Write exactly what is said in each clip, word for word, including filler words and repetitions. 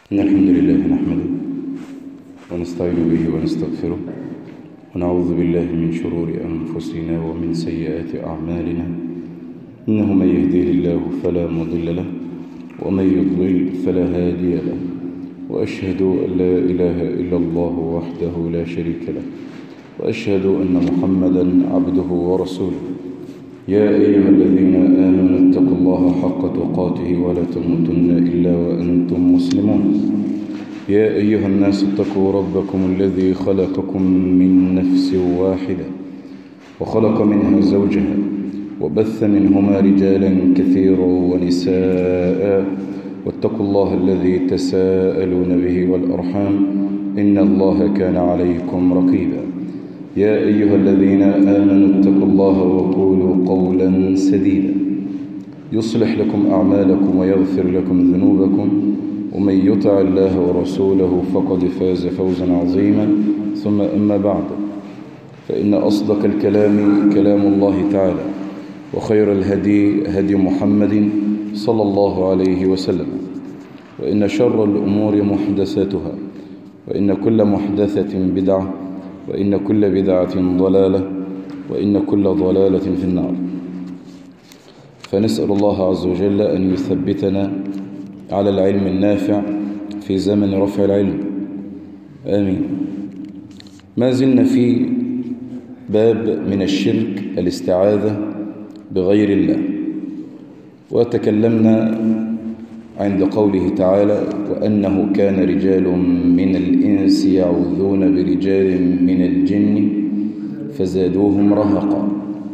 إن الحمد لله نحمده ونستعين به ونستغفره ونعوذ بالله من شرور أنفسنا ومن سيئات أعمالنا. إنه من يهديه الله فلا مضل له ومن يضلل فلا هادي له، وأشهد أن لا إله إلا الله وحده لا شريك له، وأشهد أن محمدا عبده ورسوله. يا أيها الذين آمنوا اتقوا الله حق تقاته ولا تموتن إلا وأنتم مسلمون. يا أيها الناس اتقوا ربكم الذي خلقكم من نفس واحدة وخلق منها زوجها وبث منهما رجالا كثيرا ونساء، واتقوا الله الذي تساءلون به والأرحام إن الله كان عليكم رقيبا. يا أيها الذين آمنوا اتقوا الله وقولوا قولا سديدا يصلح لكم أعمالكم ويغفر لكم ذنوبكم، ومن يطع الله ورسوله فقد فاز فوزا عظيما. ثم أما بعد، فإن أصدق الكلام كلام الله تعالى، وخير الهدي هدي محمد صلى الله عليه وسلم، وإن شر الأمور محدثاتها، وإن كل محدثة بدعة، وإن كل بدعة ضلالة، وإن كل ضلالة في النار. فنسأل الله عز وجل أن يثبتنا على العلم النافع في زمن رفع العلم، آمين. ما زلنا في باب من الشرك الاستعاذة بغير الله، وتكلمنا عند قوله تعالى: وأنه كان رجال من الإنس يعوذون برجال من الجن فزادوهم رهقا.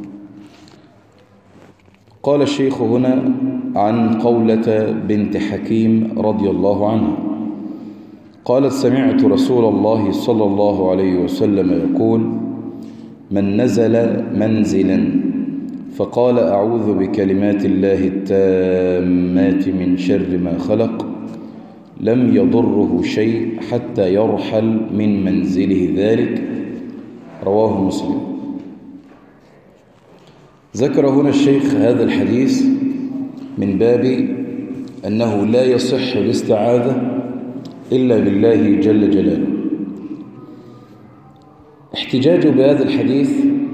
قال الشيخ هنا عن قولة بنت حكيم رضي الله عنها قالت: سمعت رسول الله صلى الله عليه وسلم يقول: من نزل منزلا فقال أعوذ بكلمات الله التامات من شر ما خلق لم يضره شيء حتى يرحل من منزله ذلك. رواه مسلم. ذكر هنا الشيخ هذا الحديث من باب أنه لا يصح الاستعاذة إلا بالله جل جلاله. احتجاج بهذا الحديث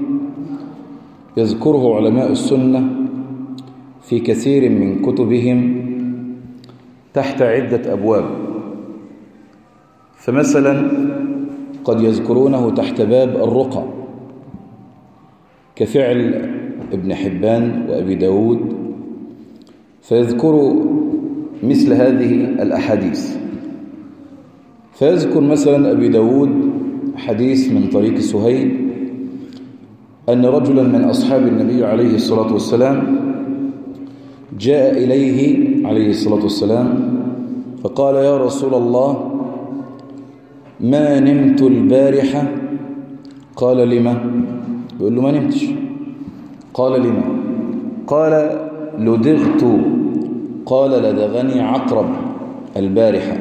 يذكره علماء السنة في كثير من كتبهم تحت عدة أبواب. فمثلا قد يذكرونه تحت باب الرقى كفعل ابن حبان وأبي داود، فيذكر مثل هذه الأحاديث. فيذكر مثلا أبي داود حديث من طريق سهيل أن رجلا من أصحاب النبي عليه الصلاة والسلام جاء إليه عليه الصلاة والسلام فقال: يا رسول الله، ما نمت البارحة. قال: لما؟ يقول له: ما نمتش. قال: لما؟ قال: لدغت. قال: لدغني عقرب البارحة.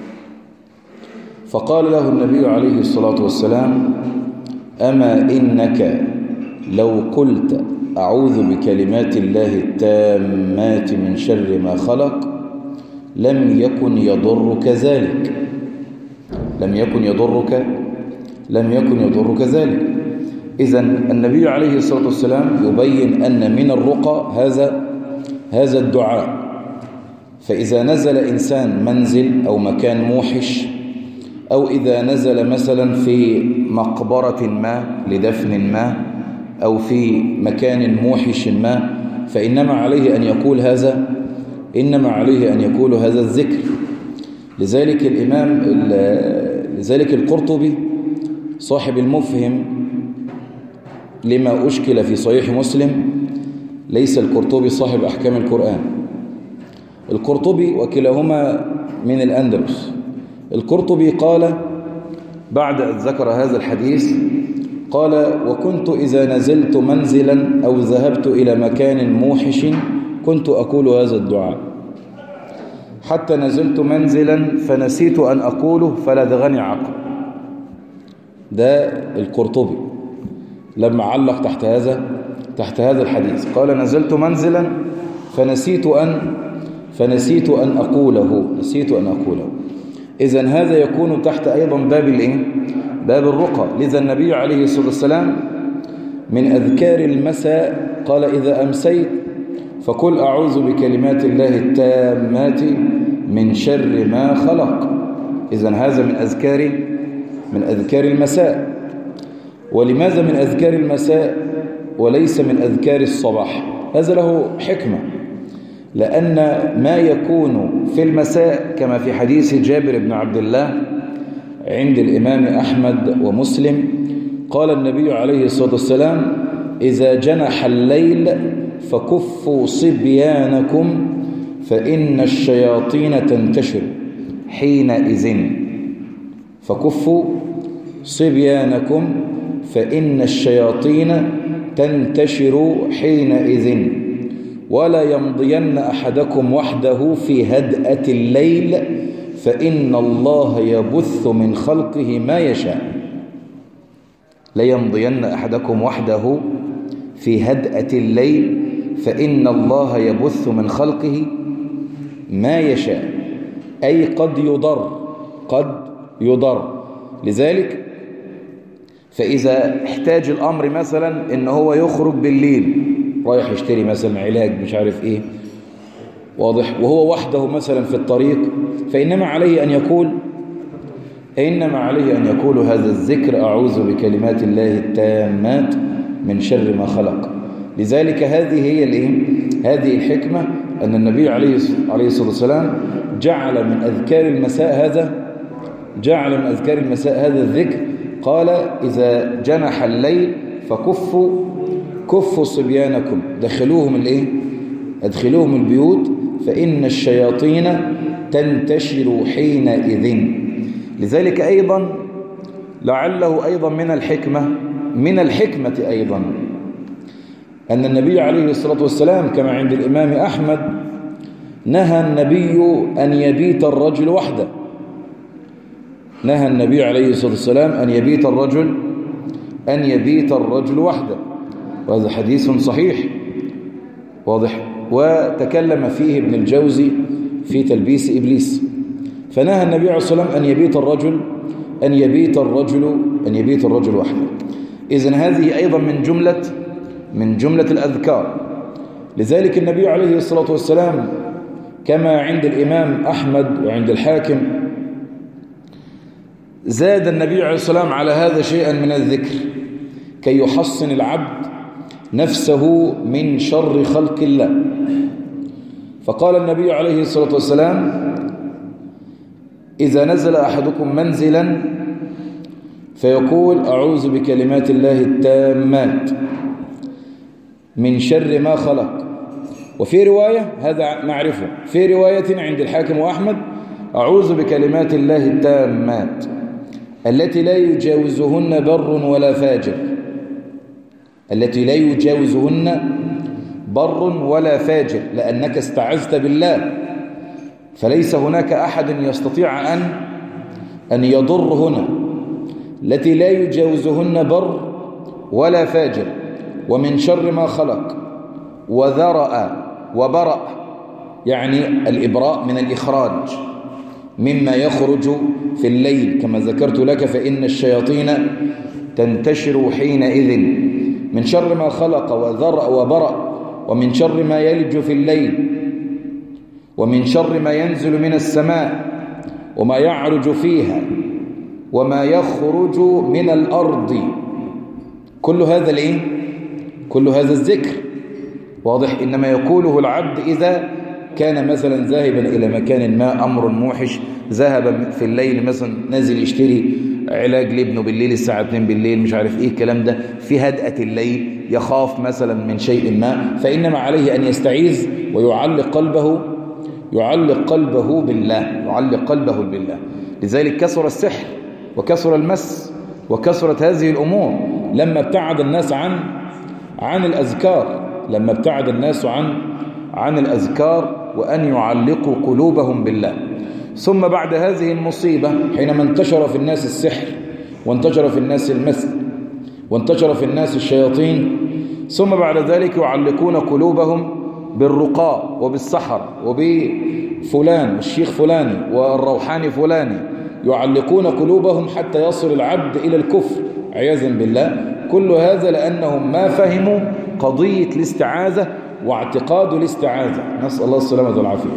فقال له النبي عليه الصلاة والسلام: أما إنك لو قلت أعوذ بكلمات الله التامات من شر ما خلق لم يكن يضرك ذلك لم يكن يضرك لم يكن يضرك ذلك. إذن النبي عليه الصلاة والسلام يبين أن من الرقى هذا هذا الدعاء. فإذا نزل إنسان منزل أو مكان موحش، أو إذا نزل مثلا في مقبرة ما لدفن ما، أو في مكان موحش ما، فإنما عليه أن يقول هذا إنما عليه أن يقول هذا الذكر. لذلك الإمام لذلك القرطبي صاحب المفهم لما أشكل في صحيح مسلم، ليس القرطبي صاحب أحكام القرآن. القرطبي وكلاهما من الأندلس. القرطبي قال بعد أن ذكر هذا الحديث قال: وكنت إذا نزلت منزلا أو ذهبت إلى مكان موحش كنت أقول هذا الدعاء، حتى نزلت منزلا فنسيت أن أقوله فلدغني عقرب. ده القرطبي لما علق تحت هذا تحت هذا الحديث قال: نزلت منزلا فنسيت أن فنسيت أن أقوله نسيت أن أقوله إذن هذا يكون تحت أيضا باب الإيه؟ باب الرقى. لذا النبي عليه الصلاة والسلام من أذكار المساء قال إذا أمسيت فقل أعوذ بكلمات الله التامات من شر ما خلق. إذن هذا من أذكار من أذكار المساء. ولماذا من أذكار المساء وليس من أذكار الصباح؟ هذا له حكمة، لأن ما يكون في المساء كما في حديث جابر بن عبد الله عند الإمام أحمد ومسلم قال النبي عليه الصلاة والسلام إذا جنح الليل فكفوا صبيانكم فإن الشياطين تنتشر حينئذ. فكفوا صبيانكم فإن الشياطين تنتشر حينئذ ولا يمضين أحدكم وحده في هدأة الليل فإن الله يبث من خلقه ما يشاء. لا يمضين أحدكم وحده في هدأة الليل فإن الله يبث من خلقه ما يشاء، أي قد يضر قد يضر. لذلك فإذا احتاج الأمر مثلا إن هو يخرج بالليل رايح يشتري مثلا علاج مش عارف إيه واضح، وهو وحده مثلا في الطريق، فإنما عليه أن يقول إنما عليه أن يقول هذا الذكر أعوذ بكلمات الله التامات من شر ما خلق. لذلك هذه هي الإيه؟ هذه الحكمة أن النبي عليه الصلاة والسلام جعل من أذكار المساء هذا جعل من أذكار المساء هذا الذكر. قال إذا جنح الليل فكفوا كفوا صبيانكم دخلوهم الإيه؟ أدخلوهم البيوت فإن الشياطين تنتشر حينئذ. لذلك أيضا لعله أيضا من الحكمة من الحكمة أيضا أن النبي عليه الصلاة والسلام كما عند الإمام أحمد نهى النبي أن يبيت الرجل وحده. نهى النبي عليه الصلاة والسلام أن يبيت الرجل أن يبيت الرجل وحده، وهذا حديث صحيح واضح. وتكلم فيه ابن الجوزي في تلبيس إبليس. فنهى النبي عليه الصلاة والسلام أن يبيت الرجل أن يبيت الرجل أن يبيت الرجل وحده. إذن هذه أيضا من جملة من جملة الأذكار. لذلك النبي عليه الصلاة والسلام كما عند الإمام أحمد وعند الحاكم زاد النبي عليه الصلاة والسلام على هذا شيئا من الذكر كي يحصن العبد نفسه من شر خلق الله. فقال النبي عليه الصلاة والسلام إذا نزل أحدكم منزلا فيقول أعوذ بكلمات الله التامات من شر ما خلق. وفي رواية هذا معرفة في رواية عند الحاكم وأحمد أعوذ بكلمات الله التامات التي لا يجاوزهن بر ولا فاجر التي لا يجاوزهن بر ولا فاجر لأنك استعذت بالله، فليس هناك أحد يستطيع أن أن يضر هنا. التي لا يجاوزهن بر ولا فاجر ومن شر ما خلق وذرأ وبرأ، يعني الإبراء من الإخراج مما يخرج في الليل كما ذكرت لك فإن الشياطين تنتشر حينئذ. من شر ما خلق وذرأ وبرأ ومن شر ما يلج في الليل ومن شر ما ينزل من السماء وما يعرج فيها وما يخرج من الأرض. كل هذا الإيه؟ كل هذا الذكر واضح. إنما يقوله العبد إذا كان مثلا ذاهبا إلى مكان ما أمر موحش، ذهب في الليل مثلا نازل يشتري علاج لابنه بالليل الساعة اتنين بالليل مش عارف إيه الكلام ده في هدأة الليل، يخاف مثلا من شيء ما، فإنما عليه أن يستعيذ ويعلق قلبه يعلق قلبه بالله يعلق قلبه بالله. لذلك كثر السحر وكثر المس وكثرت هذه الأمور لما ابتعد الناس عن عن الأذكار لما ابتعد الناس عن عن الأذكار وأن يعلقوا قلوبهم بالله. ثم بعد هذه المصيبة حينما انتشر في الناس السحر وانتشر في الناس المس وانتشر في الناس الشياطين، ثم بعد ذلك يعلقون قلوبهم بالرقاء وبالسحر وبفلان الشيخ فلاني والروحاني فلاني يعلقون قلوبهم حتى يصل العبد إلى الكفر عياذا بالله. كل هذا لأنهم ما فهموا قضية الاستعاذة واعتقاد الاستعاذة، نسأل الله السلامة والعافية.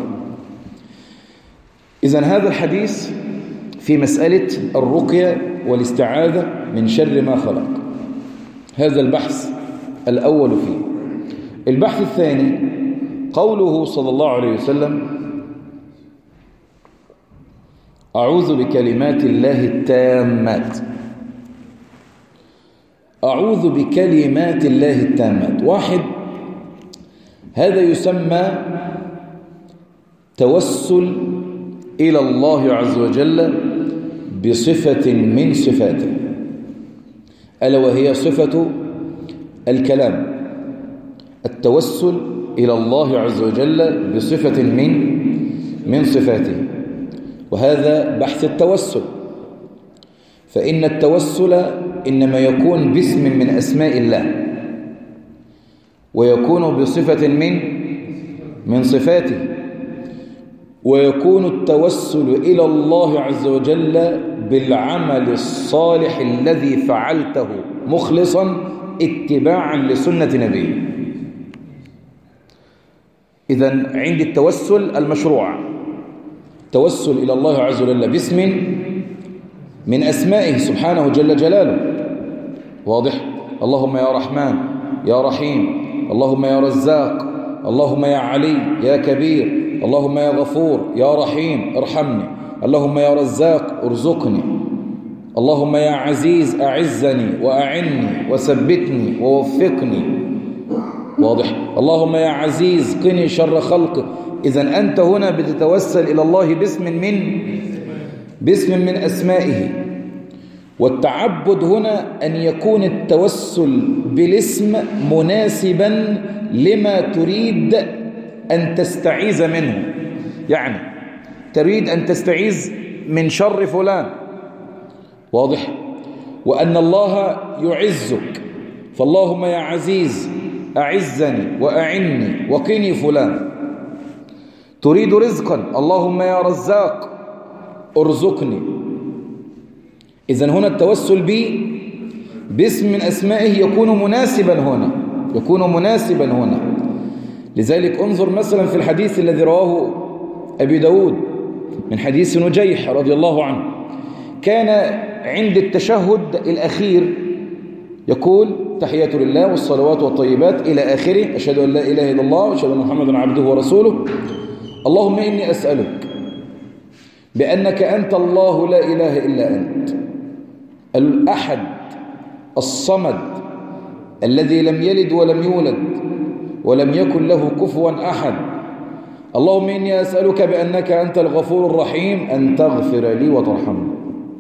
إذن هذا الحديث في مسألة الرقية والاستعاذة من شر ما خلق، هذا البحث الأول فيه. البحث الثاني قوله صلى الله عليه وسلم: أعوذ بكلمات الله التامات. أعوذ بكلمات الله التامات. واحد، هذا يسمى توسل إلى الله عز وجل بصفة من صفاته، ألا وهي صفة الكلام، التوسل إلى الله عز وجل بصفة من من صفاته. وهذا بحث التوسل، فإن التوسل إنما يكون باسم من أسماء الله، ويكون بصفة من من صفاته، ويكون التوسل إلى الله عز وجل بالعمل الصالح الذي فعلته مخلصا اتباعا لسنة نبيه. إذن عند التوسل المشروع التوسل إلى الله عز وجل باسم من أسمائه سبحانه جل جلاله، واضح؟ اللهم يا رحمن يا رحيم، اللهم يا رزاق، اللهم يا علي يا كبير، اللهم يا غفور يا رحيم ارحمني، اللهم يا رزاق ارزقني، اللهم يا عزيز أعزني وأعني وثبتني ووفقني، واضح؟ اللهم يا عزيز قني شر خلقك. إذن أنت هنا بتتوسل إلى الله باسم من باسم من أسمائه. والتعبد هنا أن يكون التوسل بالاسم مناسبا لما تريد أن تستعيذ منه. يعني تريد أن تستعيذ من شر فلان، واضح؟ وأن الله يعزك، فاللهم يا عزيز أعزني وأعني وقني فلان. تريد رزقا، اللهم يا رزاق ارزقني. إذن هنا التوسل به باسم من أسمائه يكون مناسبا هنا يكون مناسبا هنا لذلك انظر مثلا في الحديث الذي رواه أبي داود من حديث نجيح رضي الله عنه، كان عند التشهد الأخير يقول: تحية لله والصلوات والطيبات إلى آخره، أشهد أن لا إله إلا الله وأشهد أن محمدا عبده ورسوله، اللهم إني أسألك بأنك أنت الله لا إله إلا أنت الأحد الصمد الذي لم يلد ولم يولد ولم يكن له كفوا أحد، اللهم إني أسألك بأنك أنت الغفور الرحيم أن تغفر لي وترحمني.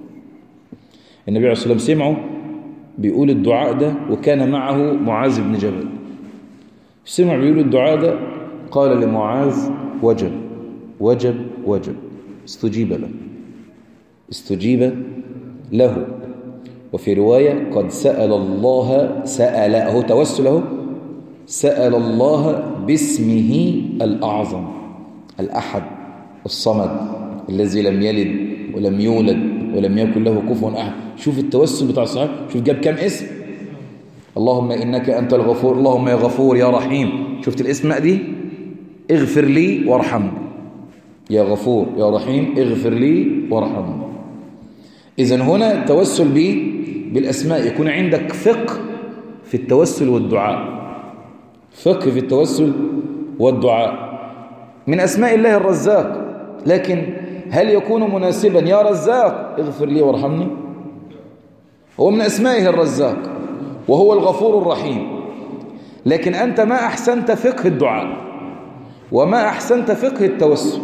النبي عليه الصلاة والسلام سمعه بيقول الدعاء ده، وكان معه معاذ بن جبل. سمع بيقول الدعاء ده، قال لمعاذ: وجب وجب وجب، استجيب له استجيب له. وفي رواية: قد سأل الله سأل هو توسله سأل الله باسمه الأعظم الأحد الصمد الذي لم يلد ولم يولد ولم يكن له كفوا أحد. شوف التوسل بتاع الصحابة، شوف جاب كم اسم: اللهم إنك أنت الغفور، اللهم يا غفور يا رحيم. شفت الاسماء دي؟ اغفر لي وارحمني، يا غفور يا رحيم اغفر لي وارحمني. إذن هنا التوسل به بالأسماء، يكون عندك فقه في التوسل والدعاء، فقه في التوسل والدعاء. من أسماء الله الرزاق، لكن هل يكون مناسبا يا رزاق اغفر لي وارحمني؟ هو من أسمائه الرزاق وهو الغفور الرحيم، لكن أنت ما أحسنت فقه الدعاء وما أحسنت فقه التوسل.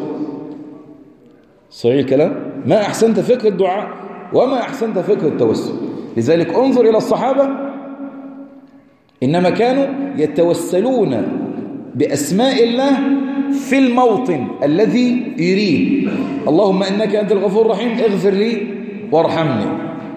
صحيح الكلام؟ ما أحسنت فقه الدعاء وما أحسنت فقه التوسل. لذلك انظر إلى الصحابة، إنما كانوا يتوسلون بأسماء الله في الموطن الذي يريد. اللهم إنك أنت الغفور الرحيم اغفر لي وارحمني،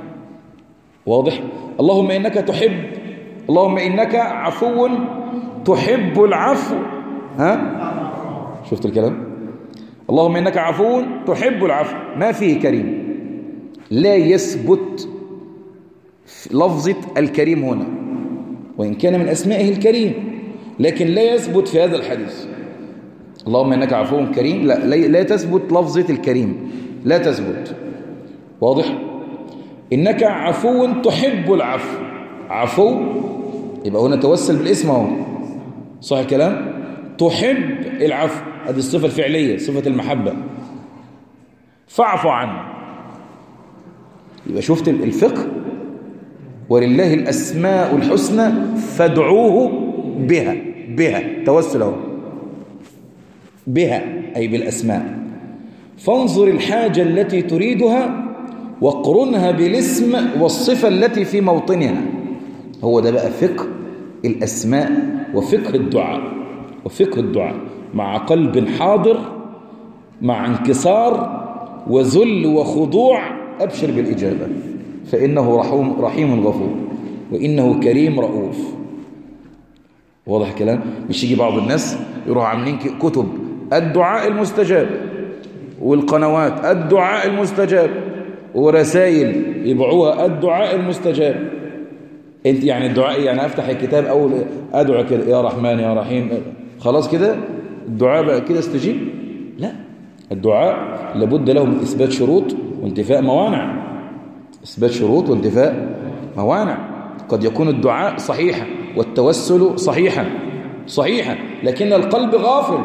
واضح؟ اللهم إنك تحب اللهم إنك عفو تحب العفو، ها؟ شفت الكلام؟ اللهم إنك عفو تحب العفو، ما فيه كريم، لا يثبت لفظة الكريم هنا، وإن كان من أسمائه الكريم، لكن لا يثبت في هذا الحديث. اللهم إنك عفو كريم، لا, لا تثبت لفظة الكريم، لا تثبت. واضح؟ إنك عفو تحب العفو، عفو يبقى هنا توسل بالاسم اهو، صح الكلام؟ تحب العفو، هذه الصفة الفعلية، صفة المحبة. فاعف عنه، يبقى شفت الفقه، ولله الأسماء الحسنى فادعوه بها، بها توسل اهو، بها أي بالأسماء. فانظر الحاجة التي تريدها واقرنها بالاسم والصفة التي في موطنها. هو ده بقى فقه الأسماء وفقه الدعاء، وفقه الدعاء مع قلب حاضر، مع انكسار وذل وخضوع. أبشر بالإجابة، فإنه رحيم, رحيم غفور، وإنه كريم رؤوف. واضح الكلام؟ مش يجي بعض الناس يروح عاملين كتب الدعاء المستجاب، والقنوات الدعاء المستجاب، ورسائل يبيعوها الدعاء المستجاب. انت يعني الدعاء يعني افتح الكتاب اول ادعو كده يا رحمن يا رحيم، خلاص كده الدعاء بقى كده استجيب؟ لا، الدعاء لابد له من اثبات شروط وانتفاء موانع، اثبات شروط وانتفاء موانع. قد يكون الدعاء صحيحا والتوسل صحيحا صحيحا، لكن القلب غافل،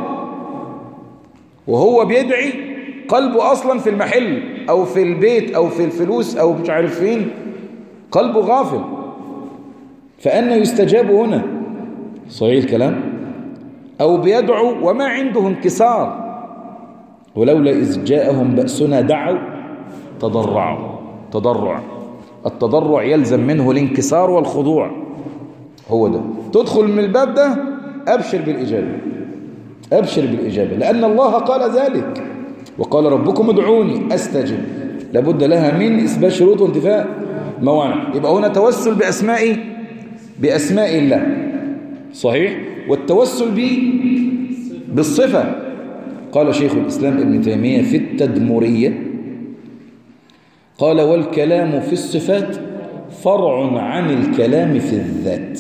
وهو بيدعي قلبه اصلا في المحل او في البيت او في الفلوس او مش عارف فين، قلبه غافل، فأنه يستجاب هنا؟ صحيح الكلام؟ أو بيدعو وما عنده انكسار، ولولا إذ جاءهم بأسنا دعوا تضرعوا. تضرع، التضرع يلزم منه الانكسار والخضوع، هو ده. تدخل من الباب ده أبشر بالإجابة، أبشر بالإجابة، لأن الله قال ذلك، وقال ربكم ادعوني أستجب. لابد لها من إثبات شروط وانتفاء موانع. يبقى هنا توسل بأسماء بأسماء الله، صحيح، والتوسل به بالصفة. قال شيخ الإسلام ابن تيمية في التدمرية، قال والكلام في الصفات فرع عن الكلام في الذات.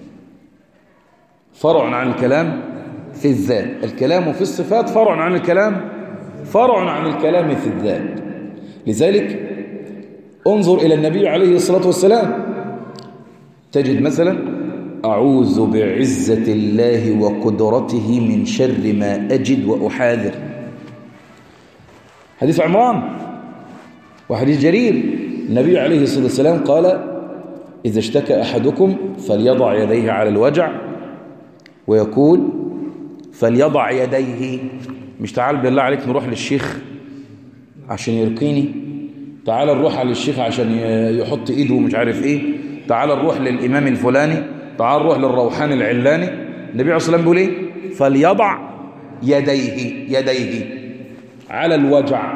فرع عن الكلام في الذات. الكلام في الصفات فرع عن الكلام فرع عن الكلام في الذات. لذلك انظر إلى النبي عليه الصلاة والسلام، تجد مثلا أعوذ بعزة الله وقدرته من شر ما أجد وأحاذر، حديث عمران وحديث جرير. النبي عليه الصلاة والسلام قال إذا اشتكى أحدكم فليضع يديه على الوجع، ويقول فليضع يديه، مش تعال بالله عليك نروح للشيخ عشان يرقيني، تعال نروح على الشيخ عشان يحط ايده مش عارف ايه، تعال نروح للإمام الفلاني، تعال نروح للروحان العلاني. النبي عليه الصلاة والسلام بيقول ايه؟ فليضع يديه يديه على الوجع،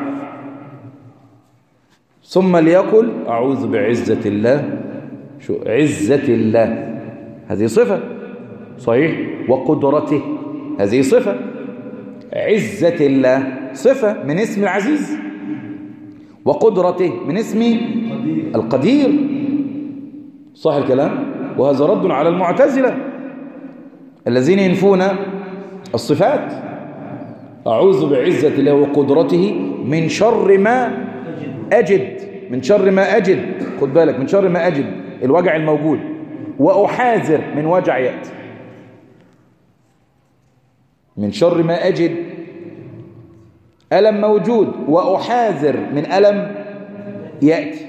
ثم ليقل أعوذ بعزة الله. شو عزة الله؟ هذه صفة، صحيح، وقدرته هذه صفة. عزة الله صفة من اسم العزيز، وقدرته من اسم القدير، صح الكلام؟ وهذا رد على المعتزلة الذين ينفون الصفات. أعوذ بعزة الله وقدرته من شر ما أجد، من شر ما أجد، خد بالك، من شر ما أجد الوجع الموجود، وأحاذر من وجع يأتي. من شر ما أجد ألم موجود، وأحاذر من ألم يأتي.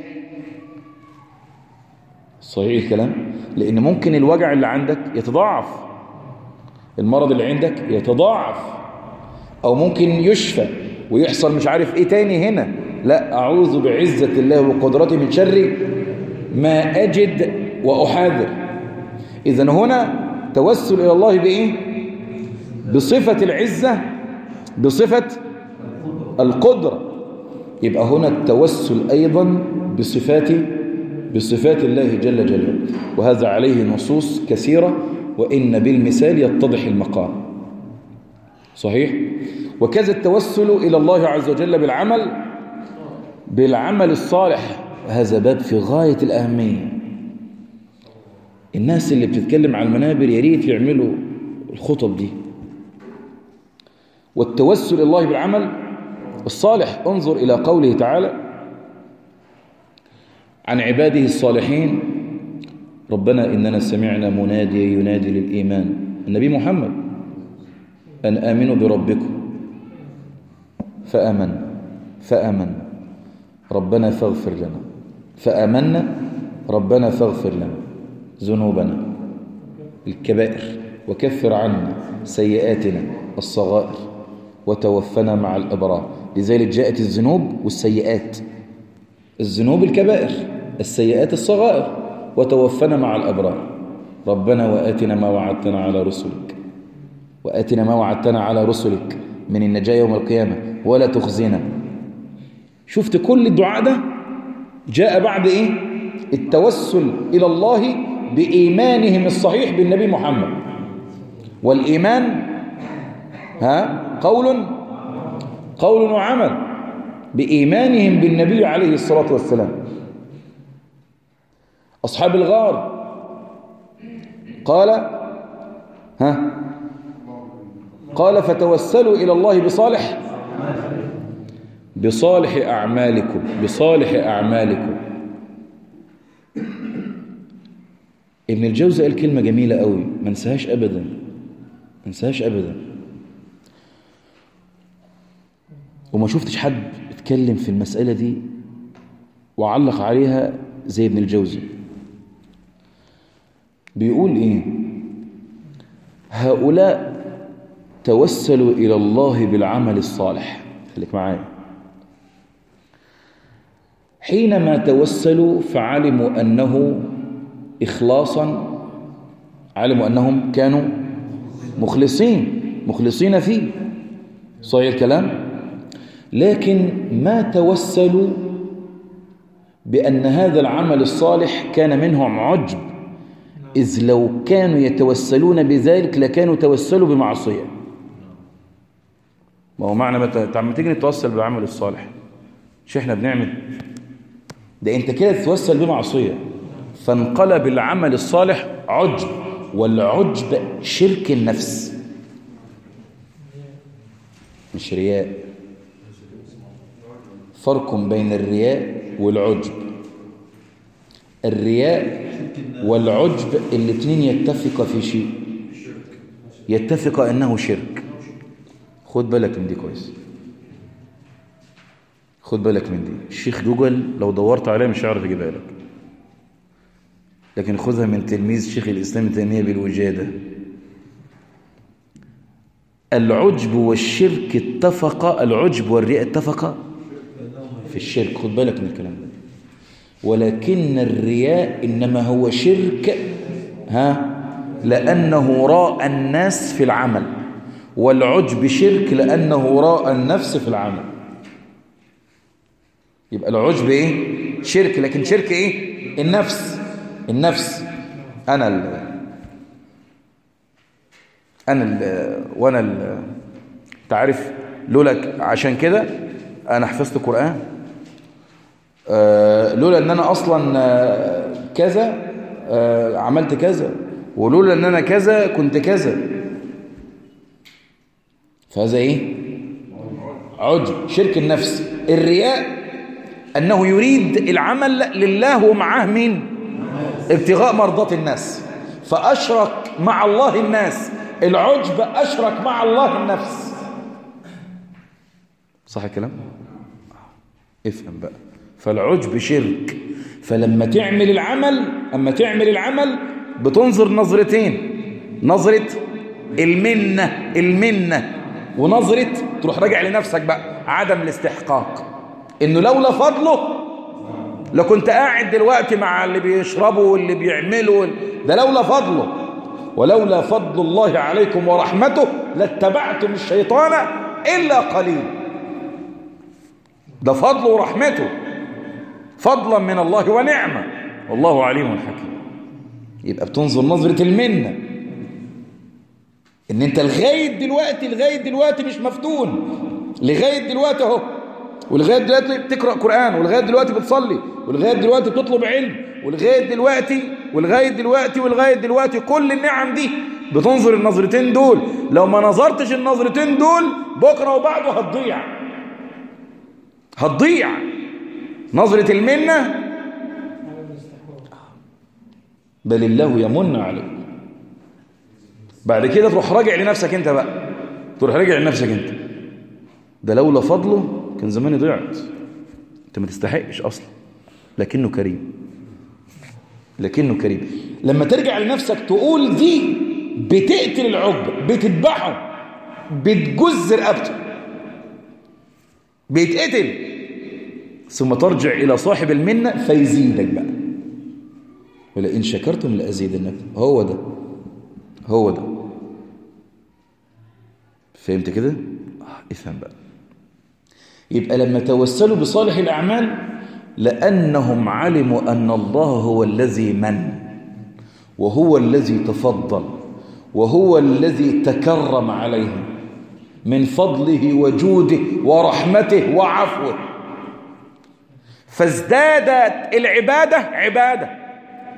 صحيح الكلام؟ لأن ممكن الوجع اللي عندك يتضاعف، المرض اللي عندك يتضاعف، أو ممكن يشفى ويحصل مش عارف إيه تاني هنا. لا، أعوذ بعزة الله وقدرته من شر ما أجد وأحاذر. إذن هنا توسل إلى الله بإيه؟ بصفة العزة، بصفة القدرة. يبقى هنا التوسل أيضا بصفات بصفات الله جل جلاله، وهذا عليه نصوص كثيرة، وإن بالمثال يتضح المقام، صحيح. وكذا التوسل إلى الله عز وجل بالعمل بالعمل الصالح، هذا باب في غاية الأهمية. الناس اللي بتتكلم على المنابر يا ريت يعملوا الخطب دي. والتوسل إلى الله بالعمل الصالح، انظر إلى قوله تعالى عن عباده الصالحين: ربنا إننا سمعنا مناديا ينادي للإيمان، النبي محمد، أن آمنوا بربكم فآمن فآمن ربنا فاغفر لنا، فآمنا ربنا فاغفر لنا ذنوبنا الكبائر وكفر عنا سيئاتنا الصغائر وتوفنا مع الأبرار. لذلك جاءت الذنوب والسيئات، الذنوب الكبائر، السيئات الصغائر، وتوفنا مع الأبرار. ربنا وآتنا ما وعدتنا على رسلك، وآتنا ما وعدتنا على رسلك من النجاة يوم القيامة ولا تخزنا. شفت كل الدعاء ده جاء بعد إيه؟ التوسل إلى الله بإيمانهم الصحيح بالنبي محمد. والإيمان ها قول قول وعمل، بإيمانهم بالنبي عليه الصلاة والسلام. أصحاب الغار قال ها قال فتوسلوا إلى الله بصالح بصالح أعمالكم بصالح أعمالكم. ابن الجوزي قال كلمة جميلة قوي ما ننساهاش أبدا، ما ننساهاش أبدا، وما شفتش حد اتكلم في المسألة دي وعلق عليها زي ابن الجوزي. بيقول إيه؟ هؤلاء توسلوا إلى الله بالعمل الصالح. خليك معايا. حينما توسلوا فعلموا أنه إخلاصا، علموا أنهم كانوا مخلصين مخلصين فيه، صحيح الكلام. لكن ما توسلوا بأن هذا العمل الصالح كان منهم عجب، إذ لو كانوا يتوسلون بذلك لكانوا توسلوا بمعصية. ما هو معنى ما تيجي نتوسل بالعمل الصالح، مش احنا بنعمل ده، انت كده تتوسل بمعصية، فانقلب العمل الصالح عجب، والعجب شرك النفس مش رياء. فرق بين الرياء والعجب. الرياء والعجب الاثنين يتفق في شيء، يتفق انه شرك. خد بالك من دي كويس، خد بالك من دي. الشيخ جوجل لو دورت عليها مش هيعرف يجيبها لك، لكن خذها من تلميذ شيخ الإسلام ابن تيمية بالوجادة. العجب والشرك اتفقا، العجب والرياء اتفقا في الشرك. خد بالك من الكلام ده. ولكن الرياء إنما هو شرك ها لأنه راء الناس في العمل، والعجب شرك لأنه راء النفس في العمل. يبقى العجب ايه؟ شرك، لكن شرك ايه؟ النفس. النفس انا ال انا ال وانا ال تعرف لولا عشان كده انا حفظت القرآن، آه لولا ان انا اصلا آه كذا آه عملت كذا، ولولا ان انا كذا كنت كذا. فهذا ايه؟ عجب، شرك النفس. الرياء أنه يريد العمل لله ومعاه مين؟ ابتغاء مرضات الناس، فأشرك مع الله الناس. العجب أشرك مع الله النفس. صح الكلام؟ افهم بقى. فالعجب شرك. فلما تعمل العمل أما تعمل العمل بتنظر نظرتين، نظرة المنة المنة ونظرة تروح راجع لنفسك بقى عدم الاستحقاق، إنه لولا فضله لكنت قاعد دلوقتي مع اللي بيشربوا واللي بيعملوا ده، لولا فضله. ولولا فضل الله عليكم ورحمته لاتبعتم الشيطان إلا قليل. ده فضله ورحمته، فضلا من الله ونعمة، والله عليم حكيم. يبقى بتنظر نظرة المنة، إن أنت لغاية دلوقتي لغاية دلوقتي مش مفتون، لغاية دلوقتي اهو ولغاية دلوقتي بتقرأ قرآن، ولغاية دلوقتي بتصلي، ولغاية دلوقتي بتطلب علم، ولغاية دلوقتي ولغاية دلوقتي ولغاية دلوقتي كل النعم دي بتنظر النظرتين دول. لو ما نظرتش النظرتين دول بكرة وبعده هتضيع هتضيع نظرة المنة. بل الله يمن عليك. بعد كده تروح راجع لنفسك انت بقى، تروح راجع لنفسك انت، ده لولا فضله كان زماني ضيعت. انت ما تستحقش اصلا، لكنه كريم، لكنه كريم. لما ترجع لنفسك تقول دي بتقتل العجب، بتذبحه، بتجز رقبته، بيتقتل، ثم ترجع الى صاحب المنة فيزيدك بقى. ولئن شكرتم لأزيدنكم. هو ده هو ده فهمت كده؟ آه افهم بقى. يبقى لما توسلوا بصالح الأعمال لأنهم علموا أن الله هو الذي من، وهو الذي تفضل، وهو الذي تكرم عليهم من فضله وجوده ورحمته وعفوه، فازدادت العبادة عبادة.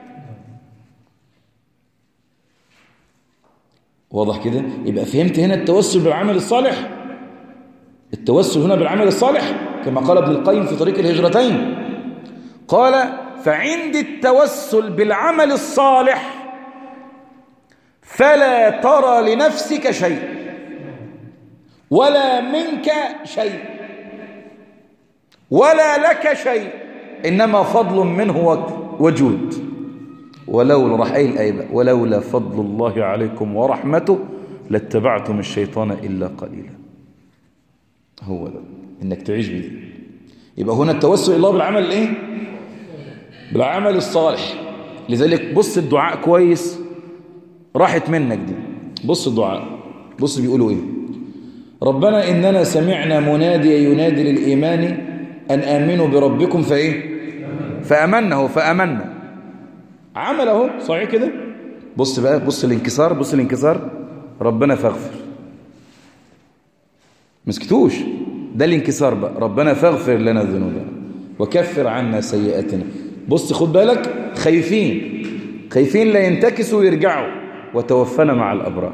واضح كده؟ يبقى فهمت هنا التوسل بالعمل الصالح. التوسل هنا بالعمل الصالح كما قال ابن القيم في طريق الهجرتين، قال فعند التوسل بالعمل الصالح فلا ترى لنفسك شيء ولا منك شيء ولا لك شيء، إنما فضل منه وجود. ولولا راح أي الآية ولولا فضل الله عليكم ورحمته لاتبعتم الشيطان إلا قليلا. هو ده إنك تعيش بدي. يبقى هنا التوسل الله بالعمل الإيه؟ بالعمل الصالح. لذلك بص الدعاء كويس، راحت منك دي. بص الدعاء، بص بيقولوا إيه؟ ربنا إننا سمعنا مناديا ينادي للإيمان أن آمنوا بربكم فإيه؟ فأمنه فأمنا. عمله صحيح كده. بص بقى، بص الانكسار، بص الانكسار. ربنا فاغفر، مسكتوش، ده الانكسار بقى. ربنا فاغفر لنا ذنوبنا وكفر عنا سيئاتنا. بص خد بالك، خايفين خايفين لا ينتكسوا ويرجعوا. وتوفنا مع الأبرار،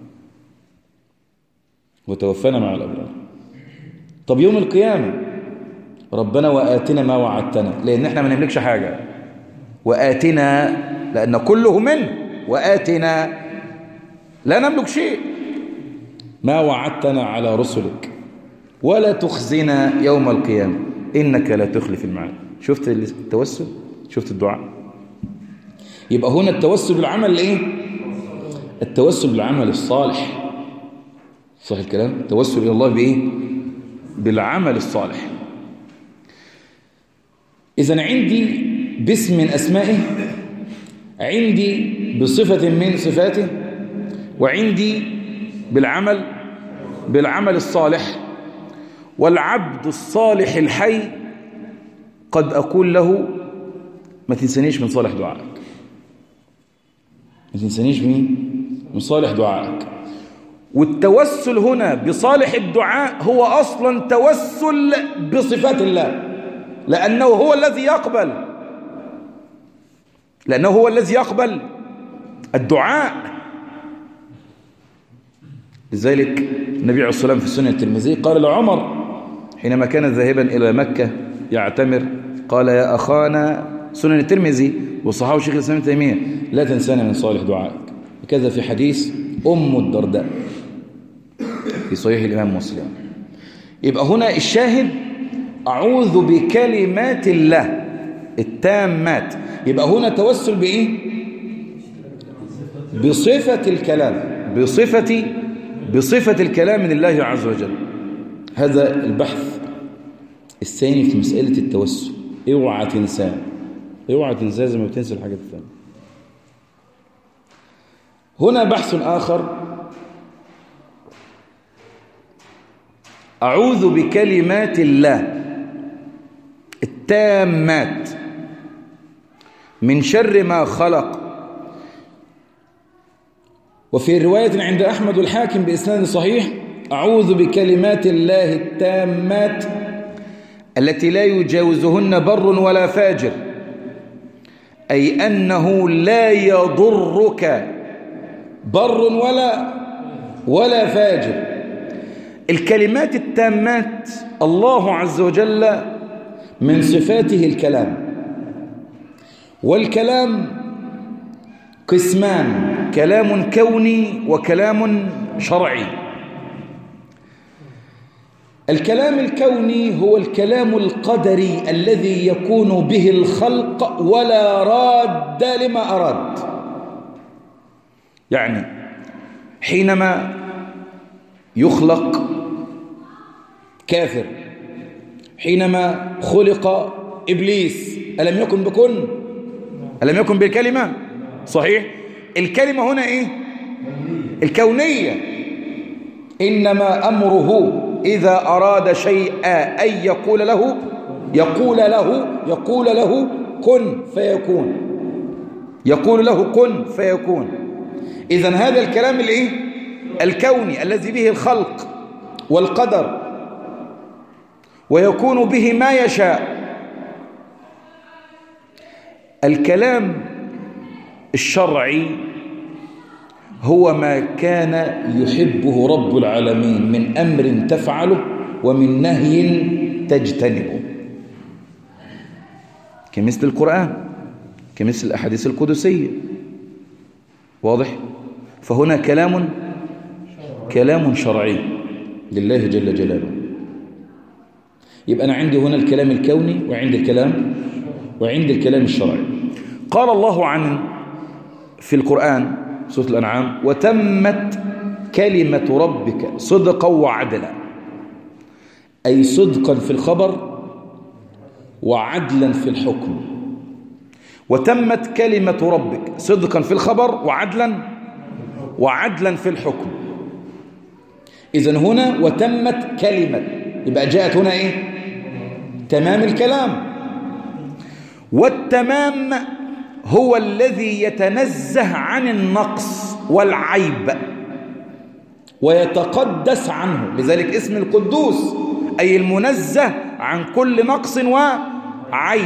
وتوفنا مع الأبرار. طب يوم القيامة ربنا وآتنا ما وعدتنا، لأن احنا ما نملكش حاجة. وآتنا لأن كله منه، وآتنا لا نملك شيء، ما وعدتنا على رسلك ولا تخزنا يوم القيامة إنك لا تخلف الميعاد. شفت التوسل؟ شفت الدعاء؟ يبقى هنا التوسل بالعمل ايه؟ التوسل بالعمل الصالح. صح الكلام؟ التوسل إلى الله بإيه؟ بالعمل الصالح. إذن عندي باسم من أسمائه، عندي بصفة من صفاته، وعندي بالعمل بالعمل الصالح. والعبد الصالح الحي قد أقول له ما تنسانيش من صالح دعائك، ما تنسانيش مين؟ من صالح دعائك. والتوسل هنا بصالح الدعاء هو أصلا توسل بصفات الله، لأنه هو الذي يقبل لأنه هو الذي يقبل الدعاء. لذلك النبي عليه الصلاة والسلام في السنة الترمذي قال لعمر حينما كان ذاهبا إلى مكة يعتمر، قال يا أخانا، سنن الترمذي وصححه شيخ الإسلام ابن تيمية، لا تنسانا من صالح دعائك. وكذا في حديث أم الدرداء في صحيح الإمام مسلم. يبقى هنا الشاهد أعوذ بكلمات الله التامات. يبقى هنا توسل بإيه؟ بصفة الكلام، بصفة بصفة الكلام من الله عز وجل. هذا البحث الثاني في مسألة التوسل. اوعى تنساه، اوعى تنساه زي ما بتنسى الحاجات الثانية. هنا بحث آخر، أعوذ بكلمات الله التامات من شر ما خلق. وفي رواية عند أحمد والحاكم بإسناد صحيح أعوذ بكلمات الله التامات التي لا يجاوزهن بر ولا فاجر، أي أنه لا يضرك بر ولا ولا فاجر. الكلمات التامات الله عز وجل من صفاته الكلام، والكلام قسمان: كلام كوني وكلام شرعي. الكلام الكوني هو الكلام القدري الذي يكون به الخلق ولا راد لما أراد. يعني حينما يخلق كافر، حينما خلق إبليس، ألم يكن بكن؟ ألم يكن بالكلمة؟ صحيح. الكلمة هنا إيه؟ الكونية. إنما أمره إذا أراد شيئا أن يقول له يقول له يقول له كن فيكون، يقول له كن فيكون. إذن هذا الكلام الإيه؟ الكوني الذي به الخلق والقدر، ويكون به ما يشاء. الكلام الشرعي هو ما كان يحبه رب العالمين من أمر تفعله ومن نهي تجتنبه، كمثل القرآن، كمثل الأحاديث القدسية. واضح؟ فهنا كلام كلام شرعي لله جل جلاله. يبقى أنا عندي هنا الكلام الكوني وعندي الكلام وعندي الكلام الشرعي. قال الله عن في القرآن سورة الأنعام: وتمت كلمة ربك صدقا وعدلا، أي صدقا في الخبر وعدلا في الحكم. وتمت كلمة ربك صدقا في الخبر وعدلا وعدلا في الحكم. إذن هنا وتمت كلمة، يبقى جاءت هنا إيه؟ تمام الكلام. والتمام هو الذي يتنزه عن النقص والعيب ويتقدس عنه، لذلك اسم القدوس، أي المنزه عن كل نقص وعيب.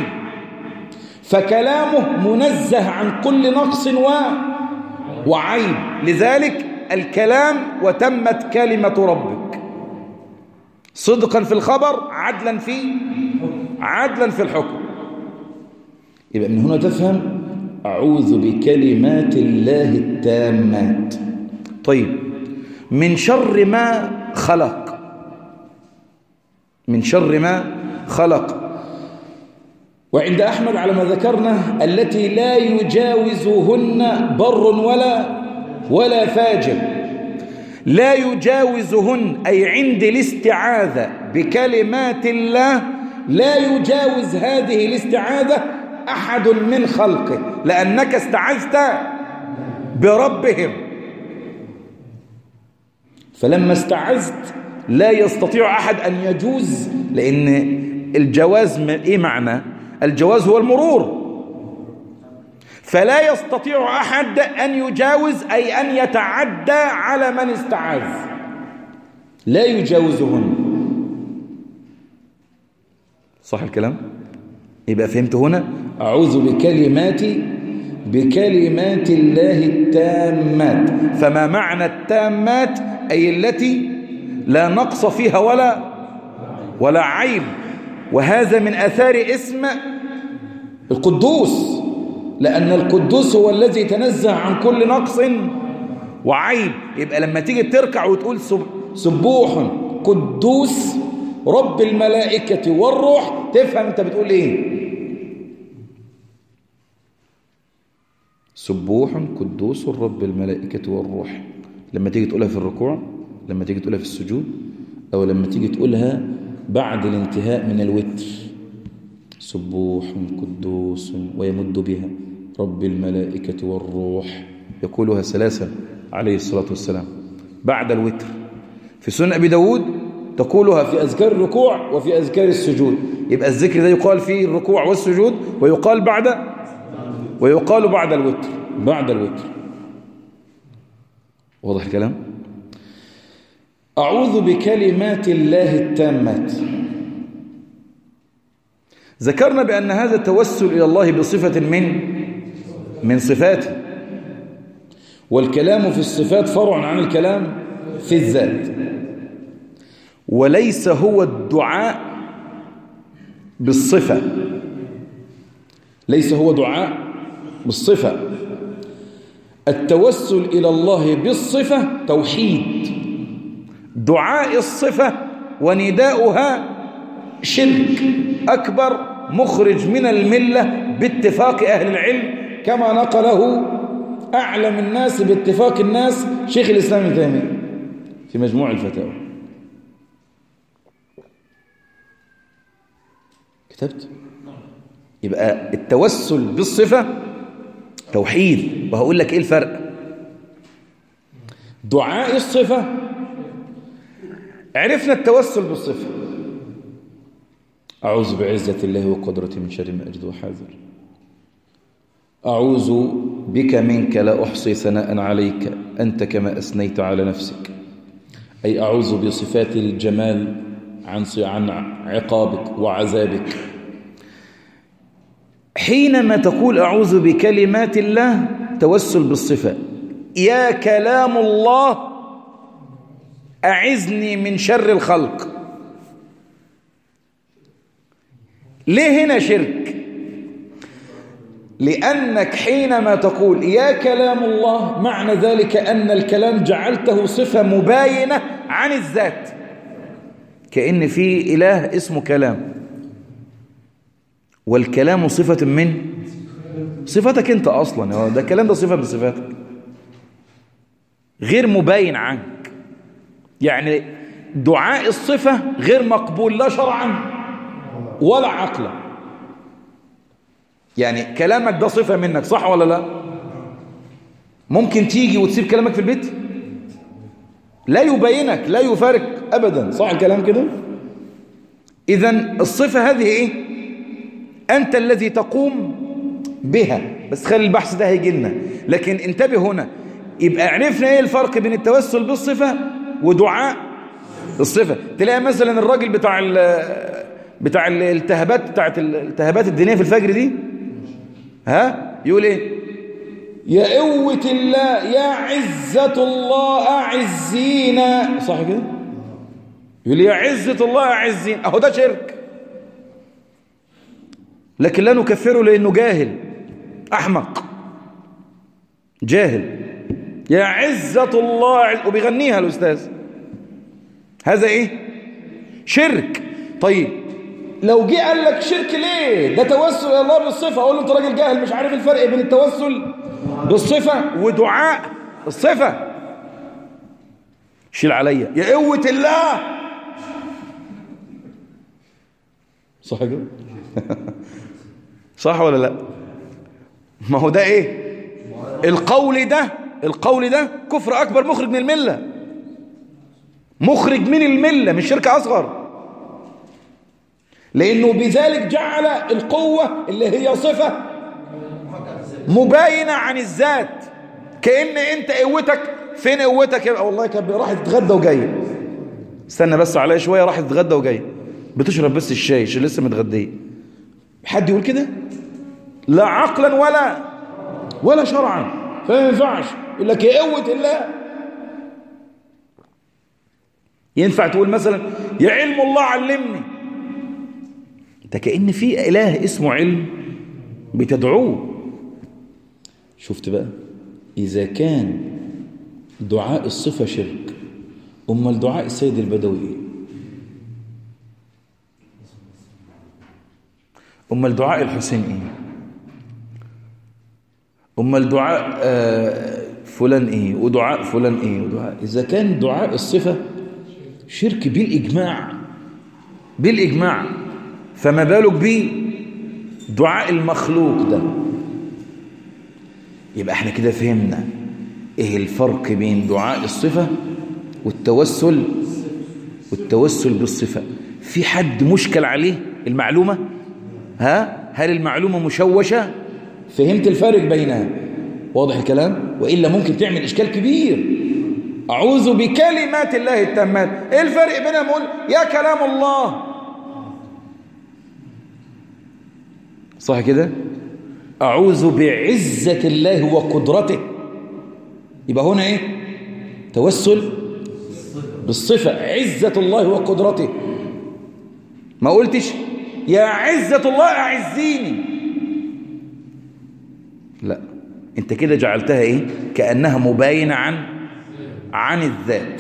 فكلامه منزه عن كل نقص وعيب، لذلك الكلام وتمت كلمة ربك صدقا في الخبر عدلا في عدلا في الحكم. يبقى من هنا تفهم أعوذ بكلمات الله التامات. طيب، من شر ما خلق، من شر ما خلق. وعند أحمد على ما ذكرنا التي لا يجاوزهن بر ولا ولا فاجر. لا يجاوزهن أي عند الاستعاذة بكلمات الله لا يجاوز هذه الاستعاذة أحد من خلقه، لأنك استعذت بربهم. فلما استعذت لا يستطيع أحد أن يجوز، لأن الجواز إيه معنى؟ الجواز هو المرور، فلا يستطيع أحد أن يجاوز أي أن يتعدى على من استعاذ. لا يجاوزهن. صح الكلام؟ يبقى فهمت هنا أعوذ بكلمات بكلمات الله التامات. فما معنى التامات؟ أي التي لا نقص فيها ولا ولا عيب. وهذا من آثار اسم القدوس، لأن القدوس هو الذي تنزه عن كل نقص وعيب. يبقى لما تيجي تركع وتقول سبوح قدوس رب الملائكة والروح، تفهم انت بتقول ايه. سبوح قدوس رب الملائكة والروح، لما تيجي تقولها في الركوع، لما تيجي تقولها في السجود، أو لما تيجي تقولها بعد الانتهاء من الوتر. سبوح قدوس، ويمد بها رب الملائكة والروح، يقولها ثلاثا عليه الصلاة والسلام بعد الوتر. في سنن أبي داود تقولها في أذكار الركوع وفي أذكار السجود. يبقى الذكر ده يقال في الركوع والسجود، ويقال بعد ويقال بعد الوتر بعد الوتر. واضح الكلام؟ أعوذ بكلمات الله التامات. ذكرنا بأن هذا التوسل إلى الله بصفة من من صفاته، والكلام في الصفات فرع عن الكلام في الذات، وليس هو الدعاء بالصفة، ليس هو دعاء بالصفة. التوسل إلى الله بالصفة توحيد، دعاء الصفة ونداؤها شرك أكبر مخرج من الملة باتفاق أهل العلم، كما نقله أعلم الناس باتفاق الناس شيخ الإسلام ابن تيمية في مجموع الفتاوى. كتبت؟ يبقى التوسل بالصفة توحيد. وهقول لك إيه الفرق. دعاء الصفة عرفنا التوسل بالصفة، أعوذ بعزة الله وقدرته من شر ما أجد وحاذر، أعوذ بك منك لا أحصي ثناء عليك أنت كما أثنيت على نفسك، أي أعوذ بصفات الجمال عن عن عقابك وعذابك. حينما تقول أعوذ بكلمات الله توسل بالصفة، يا كلام الله أعذني من شر الخلق. ليه هنا شرك؟ لأنك حينما تقول يا كلام الله معنى ذلك أن الكلام جعلته صفة مباينة عن الذات، كأن في إله اسمه كلام، والكلام صفة من صفتك أنت أصلا، ده الكلام ده صفة من صفاتك غير مباين عنك. يعني دعاء الصفة غير مقبول لا شرعا ولا عقلا. يعني كلامك ده صفة منك، صح ولا لا؟ ممكن تيجي وتسيب كلامك في البيت لا يبينك لا يفارق أبدا، صح الكلام كده؟ إذن الصفة هذه إيه؟ أنت الذي تقوم بها، بس خلي البحث ده هيجي لنا. لكن انتبه هنا، يبقى عرفنا إيه الفرق بين التوسل بالصفة ودعاء الصفة. تلاقي مثلا الراجل بتاع بتاع الالتهابات بتاعت الالتهابات الدينية في الفجر دي، ها يقول ايه؟ يا قوة الله يا عزة الله أعزينا، صح كده؟ يقول يا عزة الله أعزينا، اهو ده شرك. لكن لا نكفره لأنه جاهل أحمق جاهل. يا عزة الله، وبيغنيها الأستاذ، هذا ايه؟ شرك. طيب لو جه قال لك شرك ليه؟ ده توسل الى الله بالصفة، اقول له انت راجل جاهل مش عارف الفرق بين التوسل بالصفة ودعاء الصفة. شيل عليا يا قوة الله، صح كده؟ صح ولا لا؟ ما هو ده ايه؟ القول ده القول ده كفر اكبر مخرج من الملة، مخرج من الملة مش شرك اصغر، لأنه بذلك جعل القوة اللي هي صفة مباينة عن الذات. كأن أنت قوتك فين؟ قوتك يبقى والله كان راح تتغدى وجاي، استنى بس عليا شوية، راح تتغدى وجاي بتشرب بس الشاي اللي لسه متغديه. حد يقول كده؟ لا عقلا ولا ولا شرعا، فما ينفعش. يقول لك يا قوة الله. ينفع تقول مثلا يا علم الله علمني، ده كأن في إله اسمه علم بتدعوه. شفت بقى؟ إذا كان دعاء الصفة شرك، أما الدعاء السيد البدوي إيه؟ أما الدعاء الحسين إيه؟ أما الدعاء آه فلان إيه؟ ودعاء فلان إيه؟ ودعاء. إذا كان دعاء الصفة شرك بالإجماع بالإجماع، فما بالك به دعاء المخلوق ده؟ يبقى احنا كده فهمنا ايه الفرق بين دعاء الصفة والتوسل والتوسل بالصفة. في حد مشكل عليه المعلومة؟ ها؟ هل المعلومة مشوشة؟ فهمت الفرق بينها؟ واضح الكلام؟ وإلا ممكن تعمل إشكال كبير. أعوذ بكلمات الله التامات، ايه الفرق بينها؟ نقول يا كلام الله، صح كده؟ أعوذ بعزة الله وقدرته، يبقى هنا إيه؟ توسل بالصفة، عزة الله وقدرته. ما قلتش يا عزة الله أعزيني، لا، انت كده جعلتها ايه؟ كأنها مباينة عن عن الذات.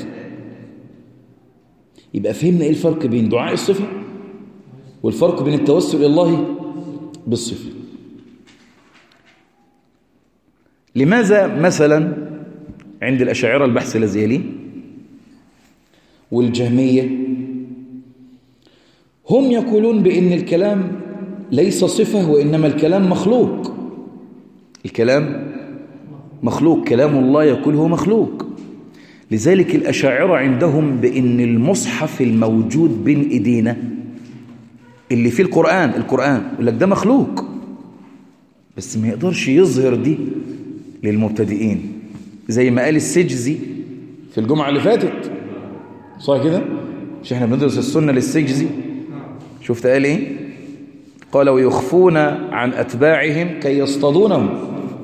يبقى فهمنا ايه الفرق بين دعاء الصفة والفرق بين التوسل إلى الله بالصفة. لماذا مثلا عند الأشاعرة البحث الذي يليه والجهمية هم يقولون بأن الكلام ليس صفة وإنما الكلام مخلوق؟ الكلام مخلوق، كلام الله يقول هو مخلوق. لذلك الأشاعرة عندهم بأن المصحف الموجود بين إيدينا اللي فيه القرآن القرآن يقول لك ده مخلوق، بس ما يقدرش يظهر دي للمبتدئين، زي ما قال السجزي في الجمعة اللي فاتت، صح كده؟ مش احنا بندرس السنة للسجزي؟ شفت قال ايه؟ قال ويخفون عن أتباعهم كي يصطادونهم.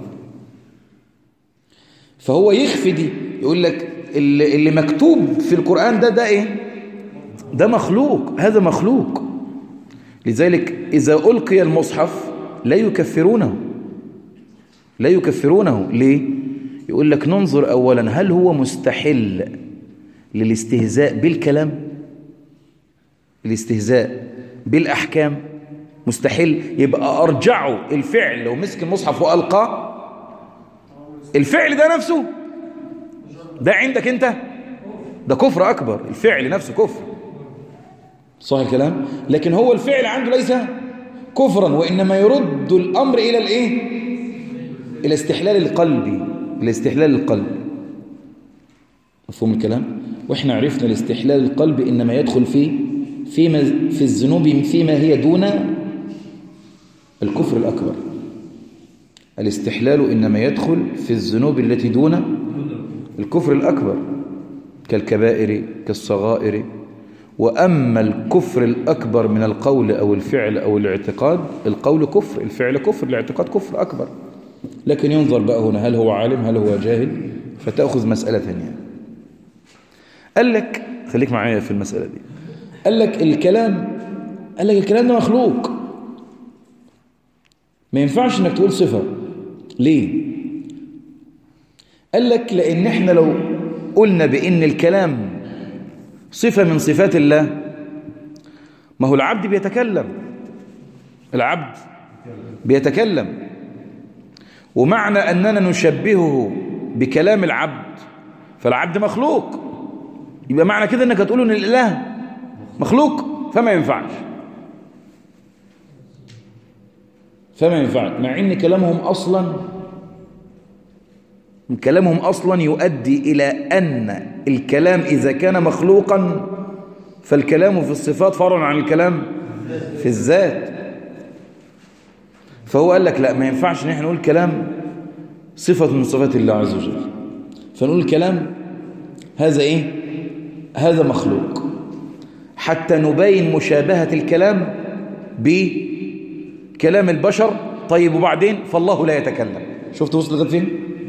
فهو يخفي دي، يقول لك اللي, اللي مكتوب في القرآن ده ده ايه؟ ده مخلوق، هذا مخلوق. لذلك إذا ألقي المصحف لا يكفرونه لا يكفرونه ليه؟ يقول لك ننظر أولا هل هو مستحل للاستهزاء بالكلام، الاستهزاء بالأحكام مستحيل، يبقى أرجعه الفعل لو مسك المصحف وألقى الفعل ده نفسه ده عندك أنت ده كفر أكبر، الفعل نفسه كفر، صح الكلام؟ لكن هو الفعل عنده ليس كفرا، وإنما يرد الأمر إلى الإيه؟ إلى استحلال القلب، إلى استحلال القلب. مفهوم الكلام؟ وإحنا عرفنا الاستحلال القلب إنما يدخل فيه فيما في الذنوب فيما هي دون الكفر الأكبر. الاستحلال إنما يدخل في الذنوب التي دون الكفر الأكبر كالكبائر كالصغائر. وأما الكفر الأكبر من القول أو الفعل أو الاعتقاد، القول كفر، الفعل كفر، الاعتقاد كفر أكبر. لكن ينظر بقى هنا هل هو عالم هل هو جاهل، فتأخذ مسألة ثانية. قال لك خليك معايا في المسألة دي، قال لك الكلام قال لك الكلام ده مخلوق، ما ينفعش انك تقول صفة. ليه؟ قال لك لأن احنا لو قلنا بأن الكلام صفة من صفات الله، ما هو العبد بيتكلم، العبد بيتكلم، ومعنى أننا نشبهه بكلام العبد فالعبد مخلوق، يبقى معنى كده أنك هتقول أن الإله مخلوق، فما ينفعش فما ينفعش مع أن كلامهم أصلا كلامهم أصلا يؤدي إلى أن الكلام إذا كان مخلوقا فالكلام في الصفات فرع عن الكلام في الذات. فهو قال لك لا، ما ينفعش ان احنا نقول كلام صفة من صفات الله عز وجل، فنقول الكلام هذا ايه؟ هذا مخلوق، حتى نبين مشابهة الكلام بكلام البشر. طيب وبعدين فالله لا يتكلم، شفت وصلت فين؟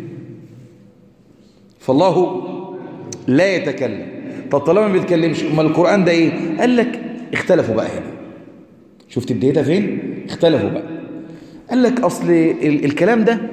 فالله لا يتكلم. طب طالما ما بيتكلمش امال القرآن ده ايه؟ قال لك اختلفوا بقى هنا، شفت بدايتها فين؟ اختلفوا بقى. قال لك أصل الكلام ده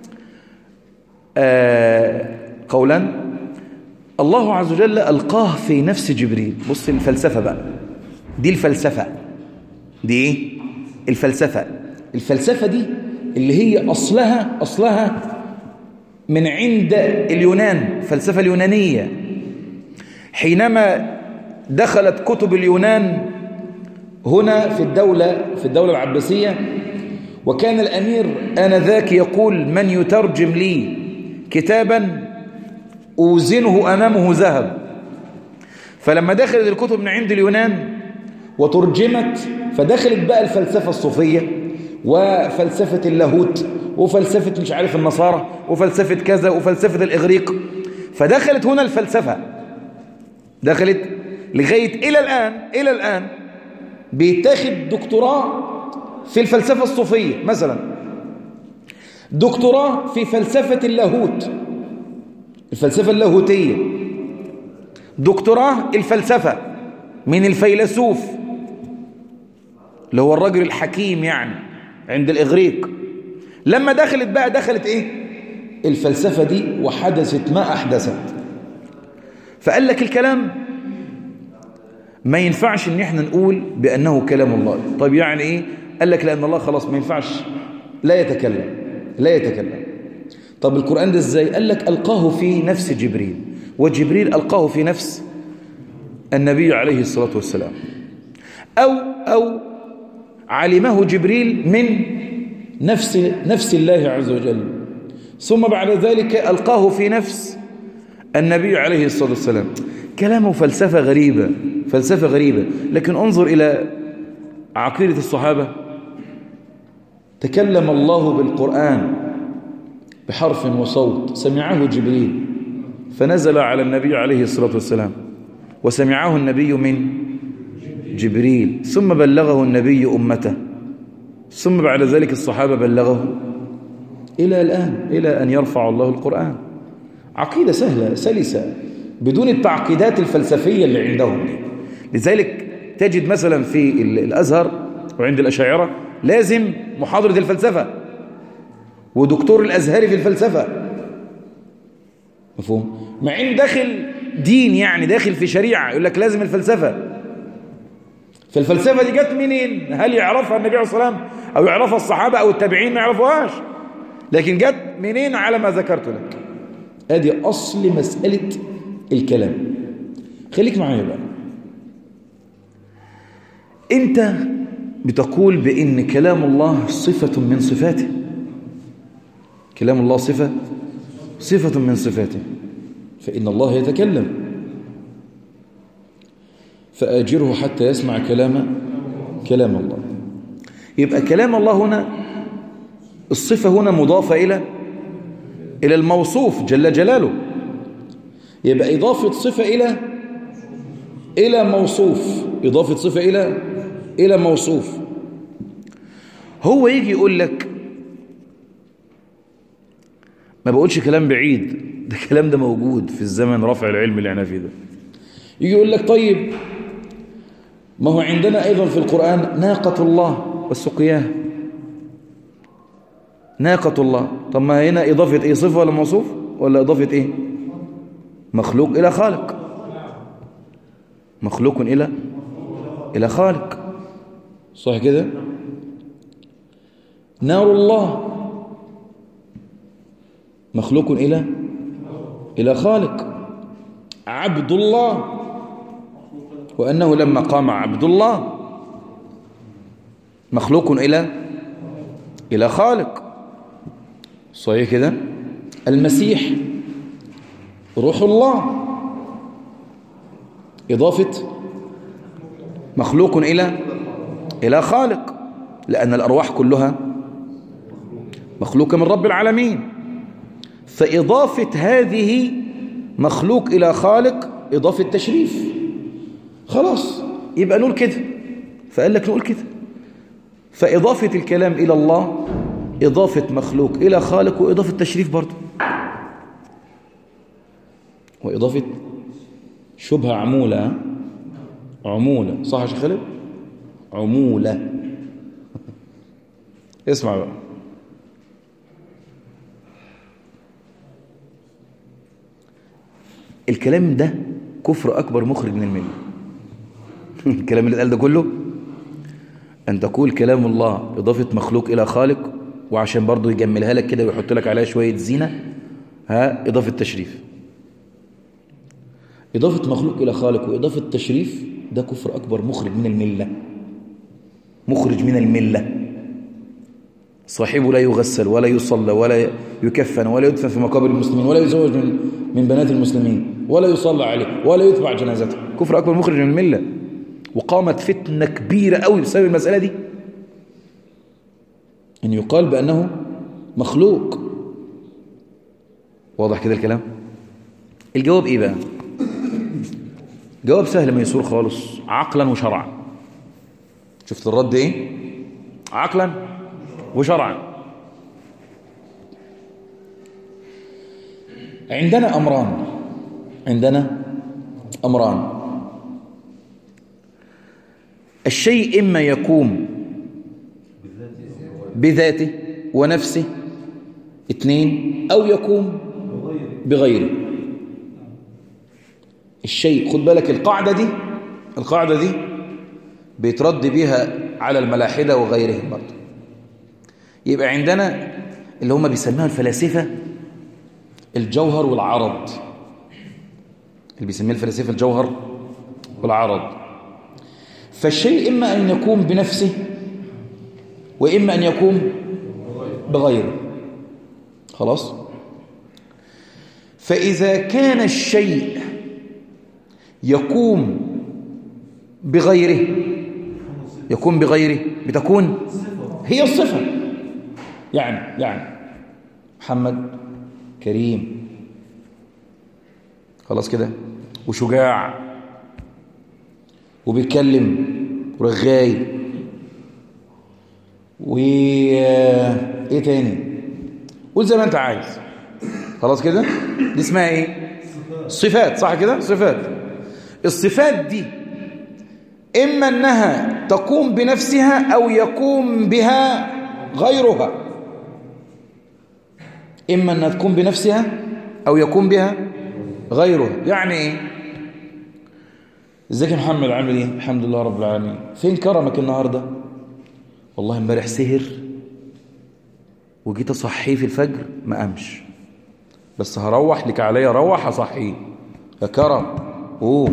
آه قولا الله عز وجل ألقاه في نفس جبريل. بص الفلسفة بقى، دي الفلسفة دي ايه؟ الفلسفة الفلسفة دي اللي هي أصلها أصلها من عند اليونان، الفلسفة اليونانية. حينما دخلت كتب اليونان هنا في الدولة في الدولة العباسية، وكان الأمير آنذاك يقول من يترجم لي كتابا أوزنه أمامه ذهب. فلما دخلت الكتب من عند اليونان وترجمت، فدخلت بقى الفلسفة الصوفية وفلسفة اللاهوت وفلسفة مش عارف النصارى وفلسفة كذا وفلسفة الإغريق. فدخلت هنا الفلسفة، دخلت لغاية إلى الآن إلى الآن بيتاخد دكتوراه في الفلسفة الصوفية مثلا، دكتوراه في فلسفة اللاهوت، الفلسفة اللاهوتية، دكتوراه الفلسفة من الفيلسوف اللي هو الرجل الحكيم يعني عند الإغريق. لما دخلت بقى دخلت إيه الفلسفة دي وحدثت ما أحدثت، فقال لك الكلام ما ينفعش ان احنا نقول بأنه كلام الله. طيب يعني ايه؟ قال لك لأن الله خلاص ما ينفعش لا يتكلم، لا يتكلم. طب القرآن ده ازاي؟ قال لك ألقاه في نفس جبريل، وجبريل ألقاه في نفس النبي عليه الصلاة والسلام، أو أو علمه جبريل من نفس نفس الله عز وجل، ثم بعد ذلك ألقاه في نفس النبي عليه الصلاة والسلام. كلامه فلسفة غريبة، فلسفة غريبة. لكن انظر إلى عقيدة الصحابة. تكلم الله بالقرآن بحرف وصوت سمعه جبريل فنزل على النبي عليه الصلاة والسلام، وسمعه النبي من جبريل، ثم بلغه النبي أمته، ثم بعد ذلك الصحابة بلغه إلى الآن، إلى أن يرفع الله القرآن. عقيدة سهلة سلسة بدون التعقيدات الفلسفية اللي عندهم دي. لذلك تجد مثلا في الأزهر وعند الأشاعرة لازم محاضرة الفلسفة ودكتور الأزهري في الفلسفة، مفهوم؟ مع إن داخل دين يعني داخل في شريعة يقول لك لازم الفلسفة. فالفلسفة دي جت منين؟ هل يعرفها النبي عليه الصلاة والسلام أو يعرفها الصحابة أو التابعين؟ ما يعرفوهاش. لكن جت منين؟ على ما ذكرت لك. هذه أصل مسألة الكلام. خليك معايا بقى. أنت بتقول بأن كلام الله صفة من صفاته، كلام الله صفة صفة من صفاته، فإن الله يتكلم، فآجره حتى يسمع كلام كلام الله. يبقى كلام الله هنا الصفة هنا مضافة إلى إلى الموصوف جل جلاله، يبقى إضافة صفة إلى إلى موصوف، إضافة صفة إلى إلى موصوف. هو يجي يقول لك، ما بقولش كلام بعيد، ده الكلام ده موجود في الزمن رفع العلم اللي احنا فيه ده. يجي يقول لك طيب ما هو عندنا أيضا في القرآن ناقة الله والسقياه، ناقة الله. طب ما هنا إضافة إيه؟ صفة ولا موصوف؟ ولا إضافة إيه؟ مخلوق إلى خالق، مخلوق إلى إلى خالق، صح كده؟ نار الله مخلوق إلى إلى خالق. عبد الله وأنه لما قام عبد الله مخلوق إلى إلى خالق، صحيح كده؟ المسيح روح الله، إضافة مخلوق إلى إلى خالق، لأن الأرواح كلها مخلوقة من رب العالمين. فإضافة هذه مخلوق إلى خالق إضافة تشريف، خلاص يبقى نقول كده. فقال لك نقول كده. فإضافة الكلام إلى الله إضافة مخلوق إلى خالق، وإضافة تشريف برضه، وإضافة شبهة عمولة. عمولة صح يا شيخ خالد؟ عمولة. اسمع بقى. الكلام ده كفر أكبر مخرج من الملة. الكلام اللي قال ده كله أن تقول كلام الله إضافة مخلوق إلى خالق، وعشان برضه يجملها لك كده ويحط لك عليها شوية زينة، ها إضافة تشريف. إضافة مخلوق إلى خالق وإضافة تشريف ده كفر أكبر مخرج من الملة، مخرج من الملة. صاحبه لا يغسل ولا يصلى ولا يكفن ولا يدفن في مقابر المسلمين ولا يزوج من من بنات المسلمين ولا يصلى عليه ولا يتبع جنازته، كفر أكبر مخرج من الملة. وقامت فتنة كبيرة قوي بسبب المسألة دي، أن يقال بأنه مخلوق. واضح كده الكلام؟ الجواب إيه بقى؟ جواب سهل ميسور خالص عقلا وشرعا. شفت الرد إيه؟ عقلا وشرعا. عندنا أمران عندنا أمران الشيء إما يقوم بذاته ونفسه، اثنين، أو يقوم بغيره. الشيء، خد بالك القاعدة دي القاعدة دي بيترد بيها على الملاحدة وغيرهم برضه. يبقى عندنا اللي هم بيسموها الفلاسفة الجوهر والعرض، اللي بيسميه الفلاسفة الجوهر والعرض. فالشيء إما أن يقوم بنفسه وإما أن يقوم بغيره. خلاص؟ فإذا كان الشيء يقوم بغيره يقوم بغيره بتكون هي الصفة. يعني يعني محمد كريم، خلاص كده، وشجاع وبيتكلم ورغاي و ايه تاني، قول زي ما انت عايز، خلاص كده. دي اسمها ايه؟ صفات، صح كده؟ صفات. الصفات دي اما انها تقوم بنفسها او يقوم بها غيرها. اما انها تقوم بنفسها او يقوم بها غيرها. يعني ايه؟ ازيك يا محمد، عامل ايه؟ الحمد لله رب العالمين. فين كرمك النهارده؟ والله امبارح سهر وجيت اصحيه في الفجر ما قامش، بس هروح لك عليا روح اصحيه يا كرم. اوه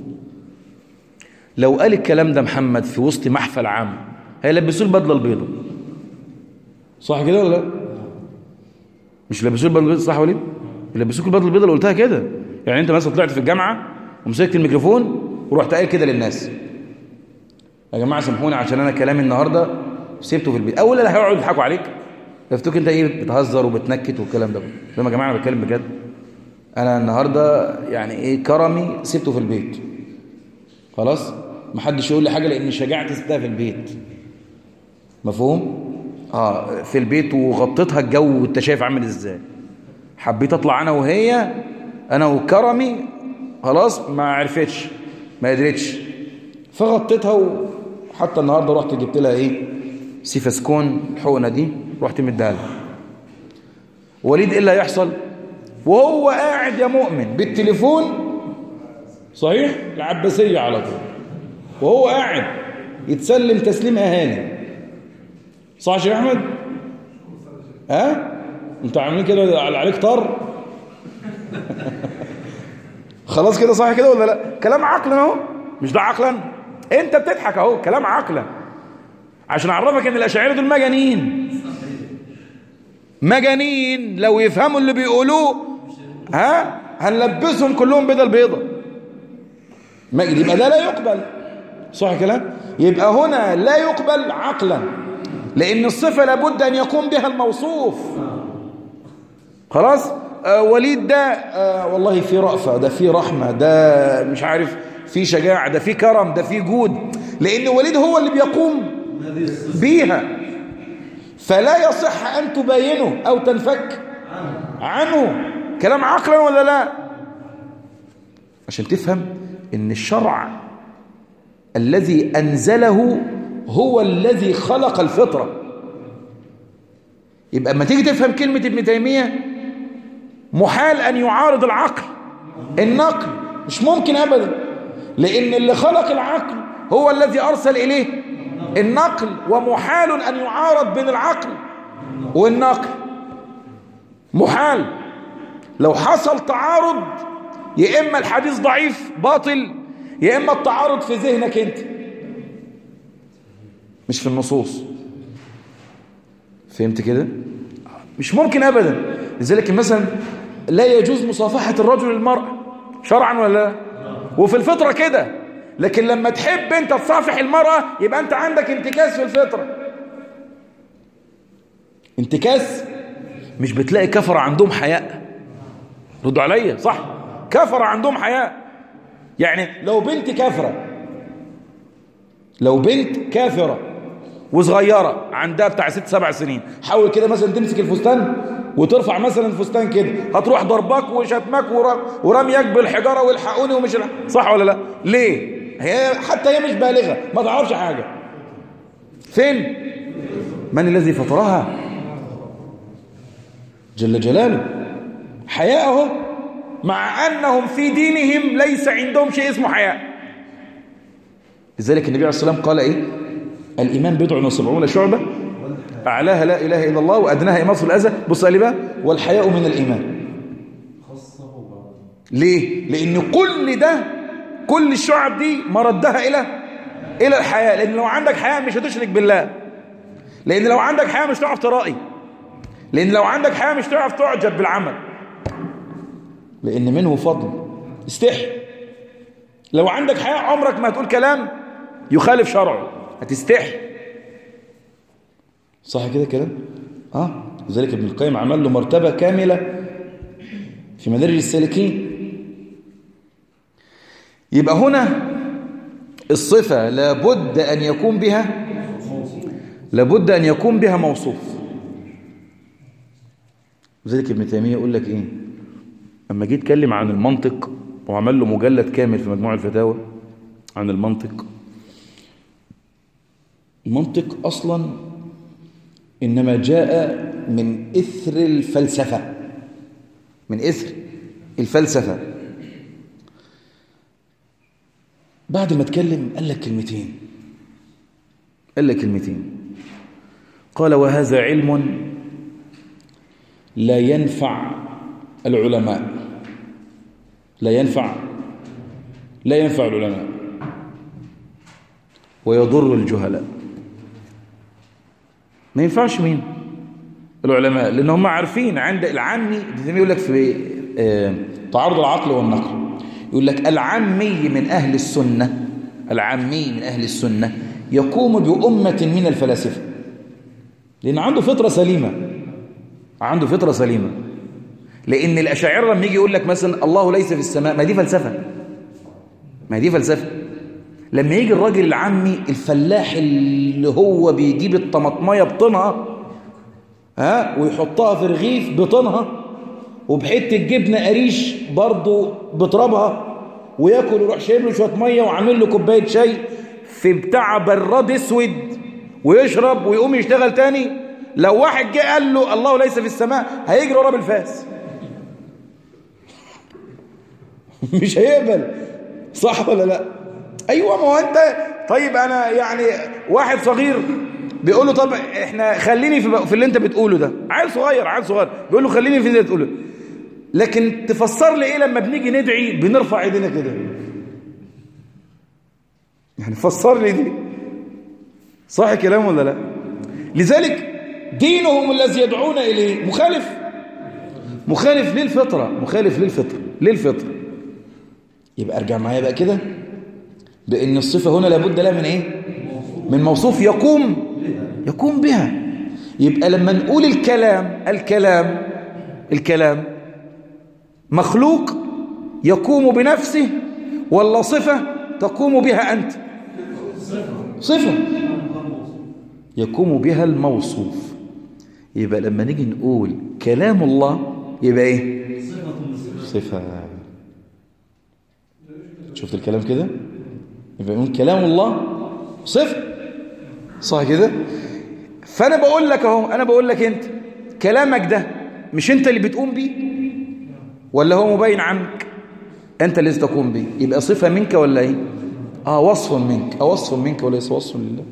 لو قال الكلام ده محمد في وسط محفل عام هيلبسوه البدله البيضاء، صح كده ولا لا؟ مش لبسوه البدله البيضاء، صح وليد؟ يلبسوك البدله البيضاء اللي قلتها كده. يعني انت مثلا طلعت في الجامعه ومسكت الميكروفون ورحت قايل كده للناس يا جماعه سامحوني عشان انا كلامي النهارده سيبته في البيت. اول اللي هيقعدوا يضحكوا عليك يفتكروا انت ايه بتهزر وبتنكت والكلام ده. يا جماعه انا بتكلم بجد، انا النهارده يعني ايه كرمي سيبته في البيت، خلاص. محدش يقول لي حاجه لان شجاعتي سبتها في البيت، مفهوم؟ اه في البيت وغطيتها الجو وانت شايف عامل ازاي. حبيت اطلع انا وهي انا وكرمي، خلاص ما عرفتش ما قدرتش فغطيتها. وحتى النهارده رحت جبت لها ايه سيفاسكون الحقنه دي، رحت مديها لها. وليد ايه اللي هيحصل وهو قاعد يا مؤمن بالتليفون؟ صحيح العباسيه على طول، وهو قاعد يتسلم تسليم اهاني، صح يا شيخ احمد؟ ها انتوا عاملين كده عليك طر خلاص كده، صح كده ولا لا؟ كلام عقلا اهو، مش ده عقلا؟ انت بتضحك اهو، كلام عقلا عشان اعرفك ان الاشاعره دول مجانين مجانين. لو يفهموا اللي بيقولوه ها هنلبسهم كلهم بدل بيضه. يبقى ده لا يقبل، صح كلام؟ يبقى هنا لا يقبل عقلا، لان الصفه لابد ان يقوم بها الموصوف. خلاص. آه وليد ده آه والله في رأفة، ده في رحمة، ده مش عارف في شجاعة، ده في كرم، ده في جود، لأن وليد هو اللي بيقوم بيها. فلا يصح أن تباينه أو تنفك عنه. كلام عقلا ولا لا؟ عشان تفهم إن الشرع الذي أنزله هو الذي خلق الفطرة. يبقى اما تيجي تفهم كلمة ابن تيمية محال أن يعارض العقل النقل، مش ممكن أبدا، لأن اللي خلق العقل هو الذي أرسل إليه النقل، ومحال أن يعارض بين العقل والنقل، محال. لو حصل تعارض يا إما الحديث ضعيف باطل، يا إما التعارض في ذهنك أنت مش في النصوص. فهمت كده؟ مش ممكن أبدا. لذلك مثلا لا يجوز مصافحة الرجل للمرأة شرعا ولا لا؟ وفي الفطرة كده. لكن لما تحب انت تصافح المرأة يبقى انت عندك انتكاس في الفطرة. انتكاس. مش بتلاقي كفر عندهم حياء؟ ردوا عليا، صح؟ كفر عندهم حياء. يعني لو بنت كافرة لو بنت كافرة وصغيرة عندها بتاع ست سبع سنين، حاول كده مثلا تمسك الفستان وترفع مثلا الفستان كده، هتروح ضربك وشتمك ورميك بالحجارة والحقوني ومش صح ولا لا؟ ليه؟ هي حتى هي مش بالغة، ما تعرفش حاجة. فين؟ من الذي فطرها؟ جل جلاله. حياء اهو، مع أنهم في دينهم ليس عندهم شيء اسمه حياء. لذلك النبي عليه الصلاة والسلام قال إيه؟ الإيمان بضع وسبعون شعبة، أعلاها لا إله إلا الله وأدناها إماطة الأذى، بص قال بقى والحياء من الإيمان. ليه؟ لأن كل ده، كل الشعب دي مردها إلى إلى الحياء. لأن لو عندك حياء مش هتشرك بالله، لأن لو عندك حياء مش تعرف ترائي، لأن لو عندك حياء مش تعرف تعجب بالعمل، لأن منه فضل. استحي. لو عندك حياء عمرك ما هتقول كلام يخالف شرعه، هتستحي. صح كده كلام؟ اه لذلك ابن القيم عمل له مرتبة كاملة في مدارج السالكين. يبقى هنا الصفة لابد أن يكون بها لابد أن يكون بها موصوف. لذلك ابن تيمية يقول لك إيه أما جيت اتكلم عن المنطق وعمل له مجلد كامل في مجموع الفتاوى عن المنطق. المنطق أصلا إنما جاء من إثر الفلسفة، من إثر الفلسفة. بعد ما اتكلم قال لك كلمتين، قال لك كلمتين قال وهذا علم لا ينفع العلماء، لا ينفع لا ينفع العلماء ويضر الجهلاء. ما ينفعش مين؟ العلماء، لأن هم عارفين. عند العامي يقول لك في تعارض العقل والنقل، يقول لك العامي من أهل السنة، العامي من أهل السنة يقوم بأمة من الفلاسفة، لأن عنده فطرة سليمة، عنده فطرة سليمة. لأن الأشاعرة لما يجي يقول لك مثلا الله ليس في السماء، ما دي فلسفة، ما دي فلسفة. لما يجي الراجل العامي الفلاح اللي هو بيجيب الطماطمية بطنها ها ويحطها في رغيف بطنها وبحته جبنه قريش برضه بترابها وياكل ويروح شايب له شويه ميه وعامل له كوبايه شاي في بتاع براد اسود ويشرب ويقوم يشتغل تاني، لو واحد جه قال له الله ليس في السماء هيجري وراه بالفاس. مش هيقبل. صح ولا لا؟ ايوه. ما هو انت طيب انا يعني واحد صغير بيقول له طب احنا خليني في, في اللي انت بتقوله ده، عيل صغير عيل صغير بيقول له خليني في اللي انت بتقوله، لكن تفسر لي ايه لما بنيجي ندعي بنرفع ايدينا كده؟ يعني فسر لي دي. صح كلام ولا لا؟ لذلك دينهم الذي يدعون اليه مخالف مخالف للفطره، مخالف للفطره للفطره. يبقى ارجع معايا بقى كده بان الصفه هنا لابد لها من ايه؟ من موصوف يقوم يقوم بها. يبقى لما نقول الكلام الكلام الكلام مخلوق يقوم بنفسه ولا صفة تقوم بها أنت؟ صفة يقوم بها الموصوف. يبقى لما نيجي نقول كلام الله يبقى ايه؟ صفة. شفت الكلام كده؟ يبقى نقول كلام الله صفة. صح كده؟ فأنا بقول لك اهو، أنا بقول لك أنت كلامك ده مش أنت اللي بتقوم بيه ولا هو مبين عنك؟ أنت اللي تقوم بيه. يبقى صفة منك ولا إيه؟ آه وصف منك، أو وصف منك وليس وصف لله.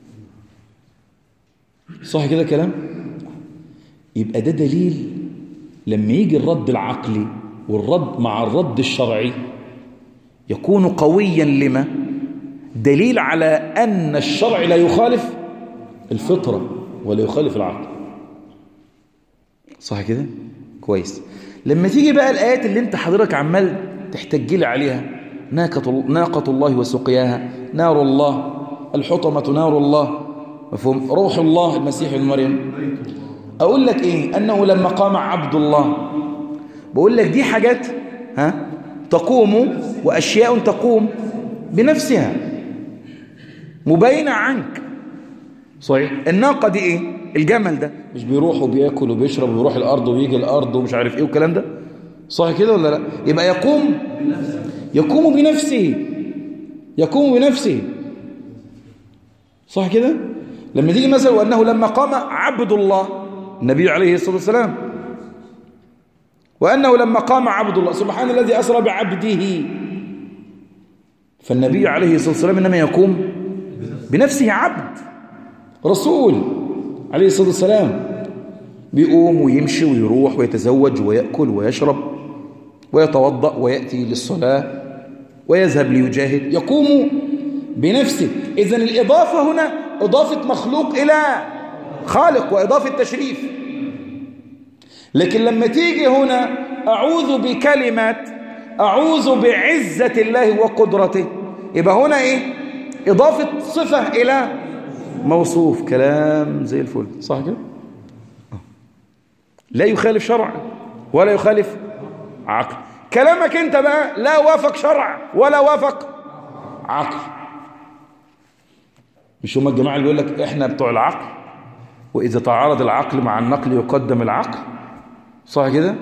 صح كده كلام؟ يبقى ده دليل لما يجي الرد العقلي والرد مع الرد الشرعي يكون قويا لما؟ دليل على أن الشرع لا يخالف الفطرة ولا يخالف العقل. صح كده؟ كويس. لما تيجي بقى الآيات اللي انت حضرتك عمال تحتج لي عليها، ناقة, ناقة الله وسقياها، نار الله، الحطمة نار الله، مفهوم؟ روح الله المسيح ابن مريم. أقول لك إيه؟ أنه لما قام عبد الله، بقول لك دي حاجات ها تقوم وأشياء تقوم بنفسها مبينة عنك. صحيح. الناقة دي ايه؟ الجمل ده مش بيروح وبياكل وبيشرب ويروح الارض ويجي الارض ومش عارف ايه والكلام ده، صح كده ولا لا؟ يبقى يقوم يقوم بنفسه يقوم بنفسه، صح كده؟ لما تيجي مثلا وانه لما قام عبد الله النبي عليه الصلاة والسلام، وانه لما قام عبد الله سبحان الذي اسرى بعبده، فالنبي عليه الصلاة والسلام انما يقوم بنفسه، عبد رسول عليه الصلاة والسلام، بيقوم ويمشي ويروح ويتزوج ويأكل ويشرب ويتوضأ ويأتي للصلاة ويذهب ليجاهد، يقوم بنفسه. إذن الإضافة هنا إضافة مخلوق إلى خالق وإضافة تشريف. لكن لما تيجي هنا أعوذ بكلمات، أعوذ بعزة الله وقدرته، يبقى هنا إيه؟ إضافة صفة إلى موصوف. كلام زي الفل، صح كده؟ لا يخالف شرع ولا يخالف عقل. كلامك انت بقى لا وافق شرع ولا وافق عقل. مش هم الجماعة اللي بيقول لك احنا بتوع العقل، واذا تعارض العقل مع النقل يقدم العقل، صح كده؟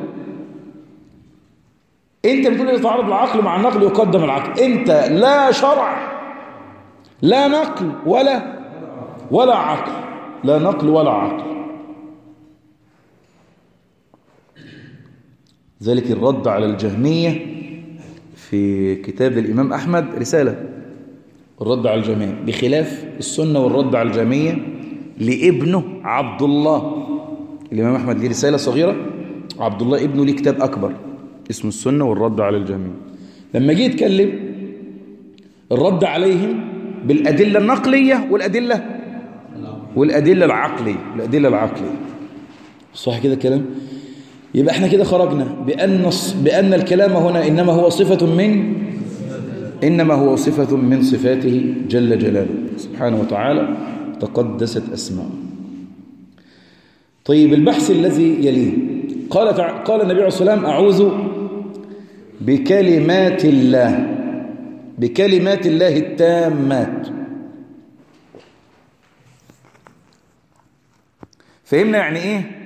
انت بتقول اذا تعارض العقل مع النقل يقدم العقل، انت لا شرع لا نقل ولا ولا عقل، لا نقل ولا عقل. ذلك الرد على الجهمية في كتاب الإمام أحمد رسالة، الرد على الجهمية بخلاف السنة، والرد على الجهمية لابنه عبد الله. الإمام أحمد ليه رسالة صغيرة، عبد الله ابنه ليه كتاب أكبر اسمه السنة والرد على الجهمية. لما جه يتكلم الرد عليهم بالأدلة النقلية والأدلة والأدلة العقلية الأدلة العقلية، صح كده الكلام؟ يبقى احنا كده خرجنا بأن بأن الكلام هنا إنما هو صفة من إنما هو صفة من صفاته جل جلاله سبحانه وتعالى، تقدست أسماءه. طيب البحث الذي يليه، قال تع... قال النبي عليه الصلاة والسلام أعوذ بكلمات الله بكلمات الله التامات. فهمنا يعني إيه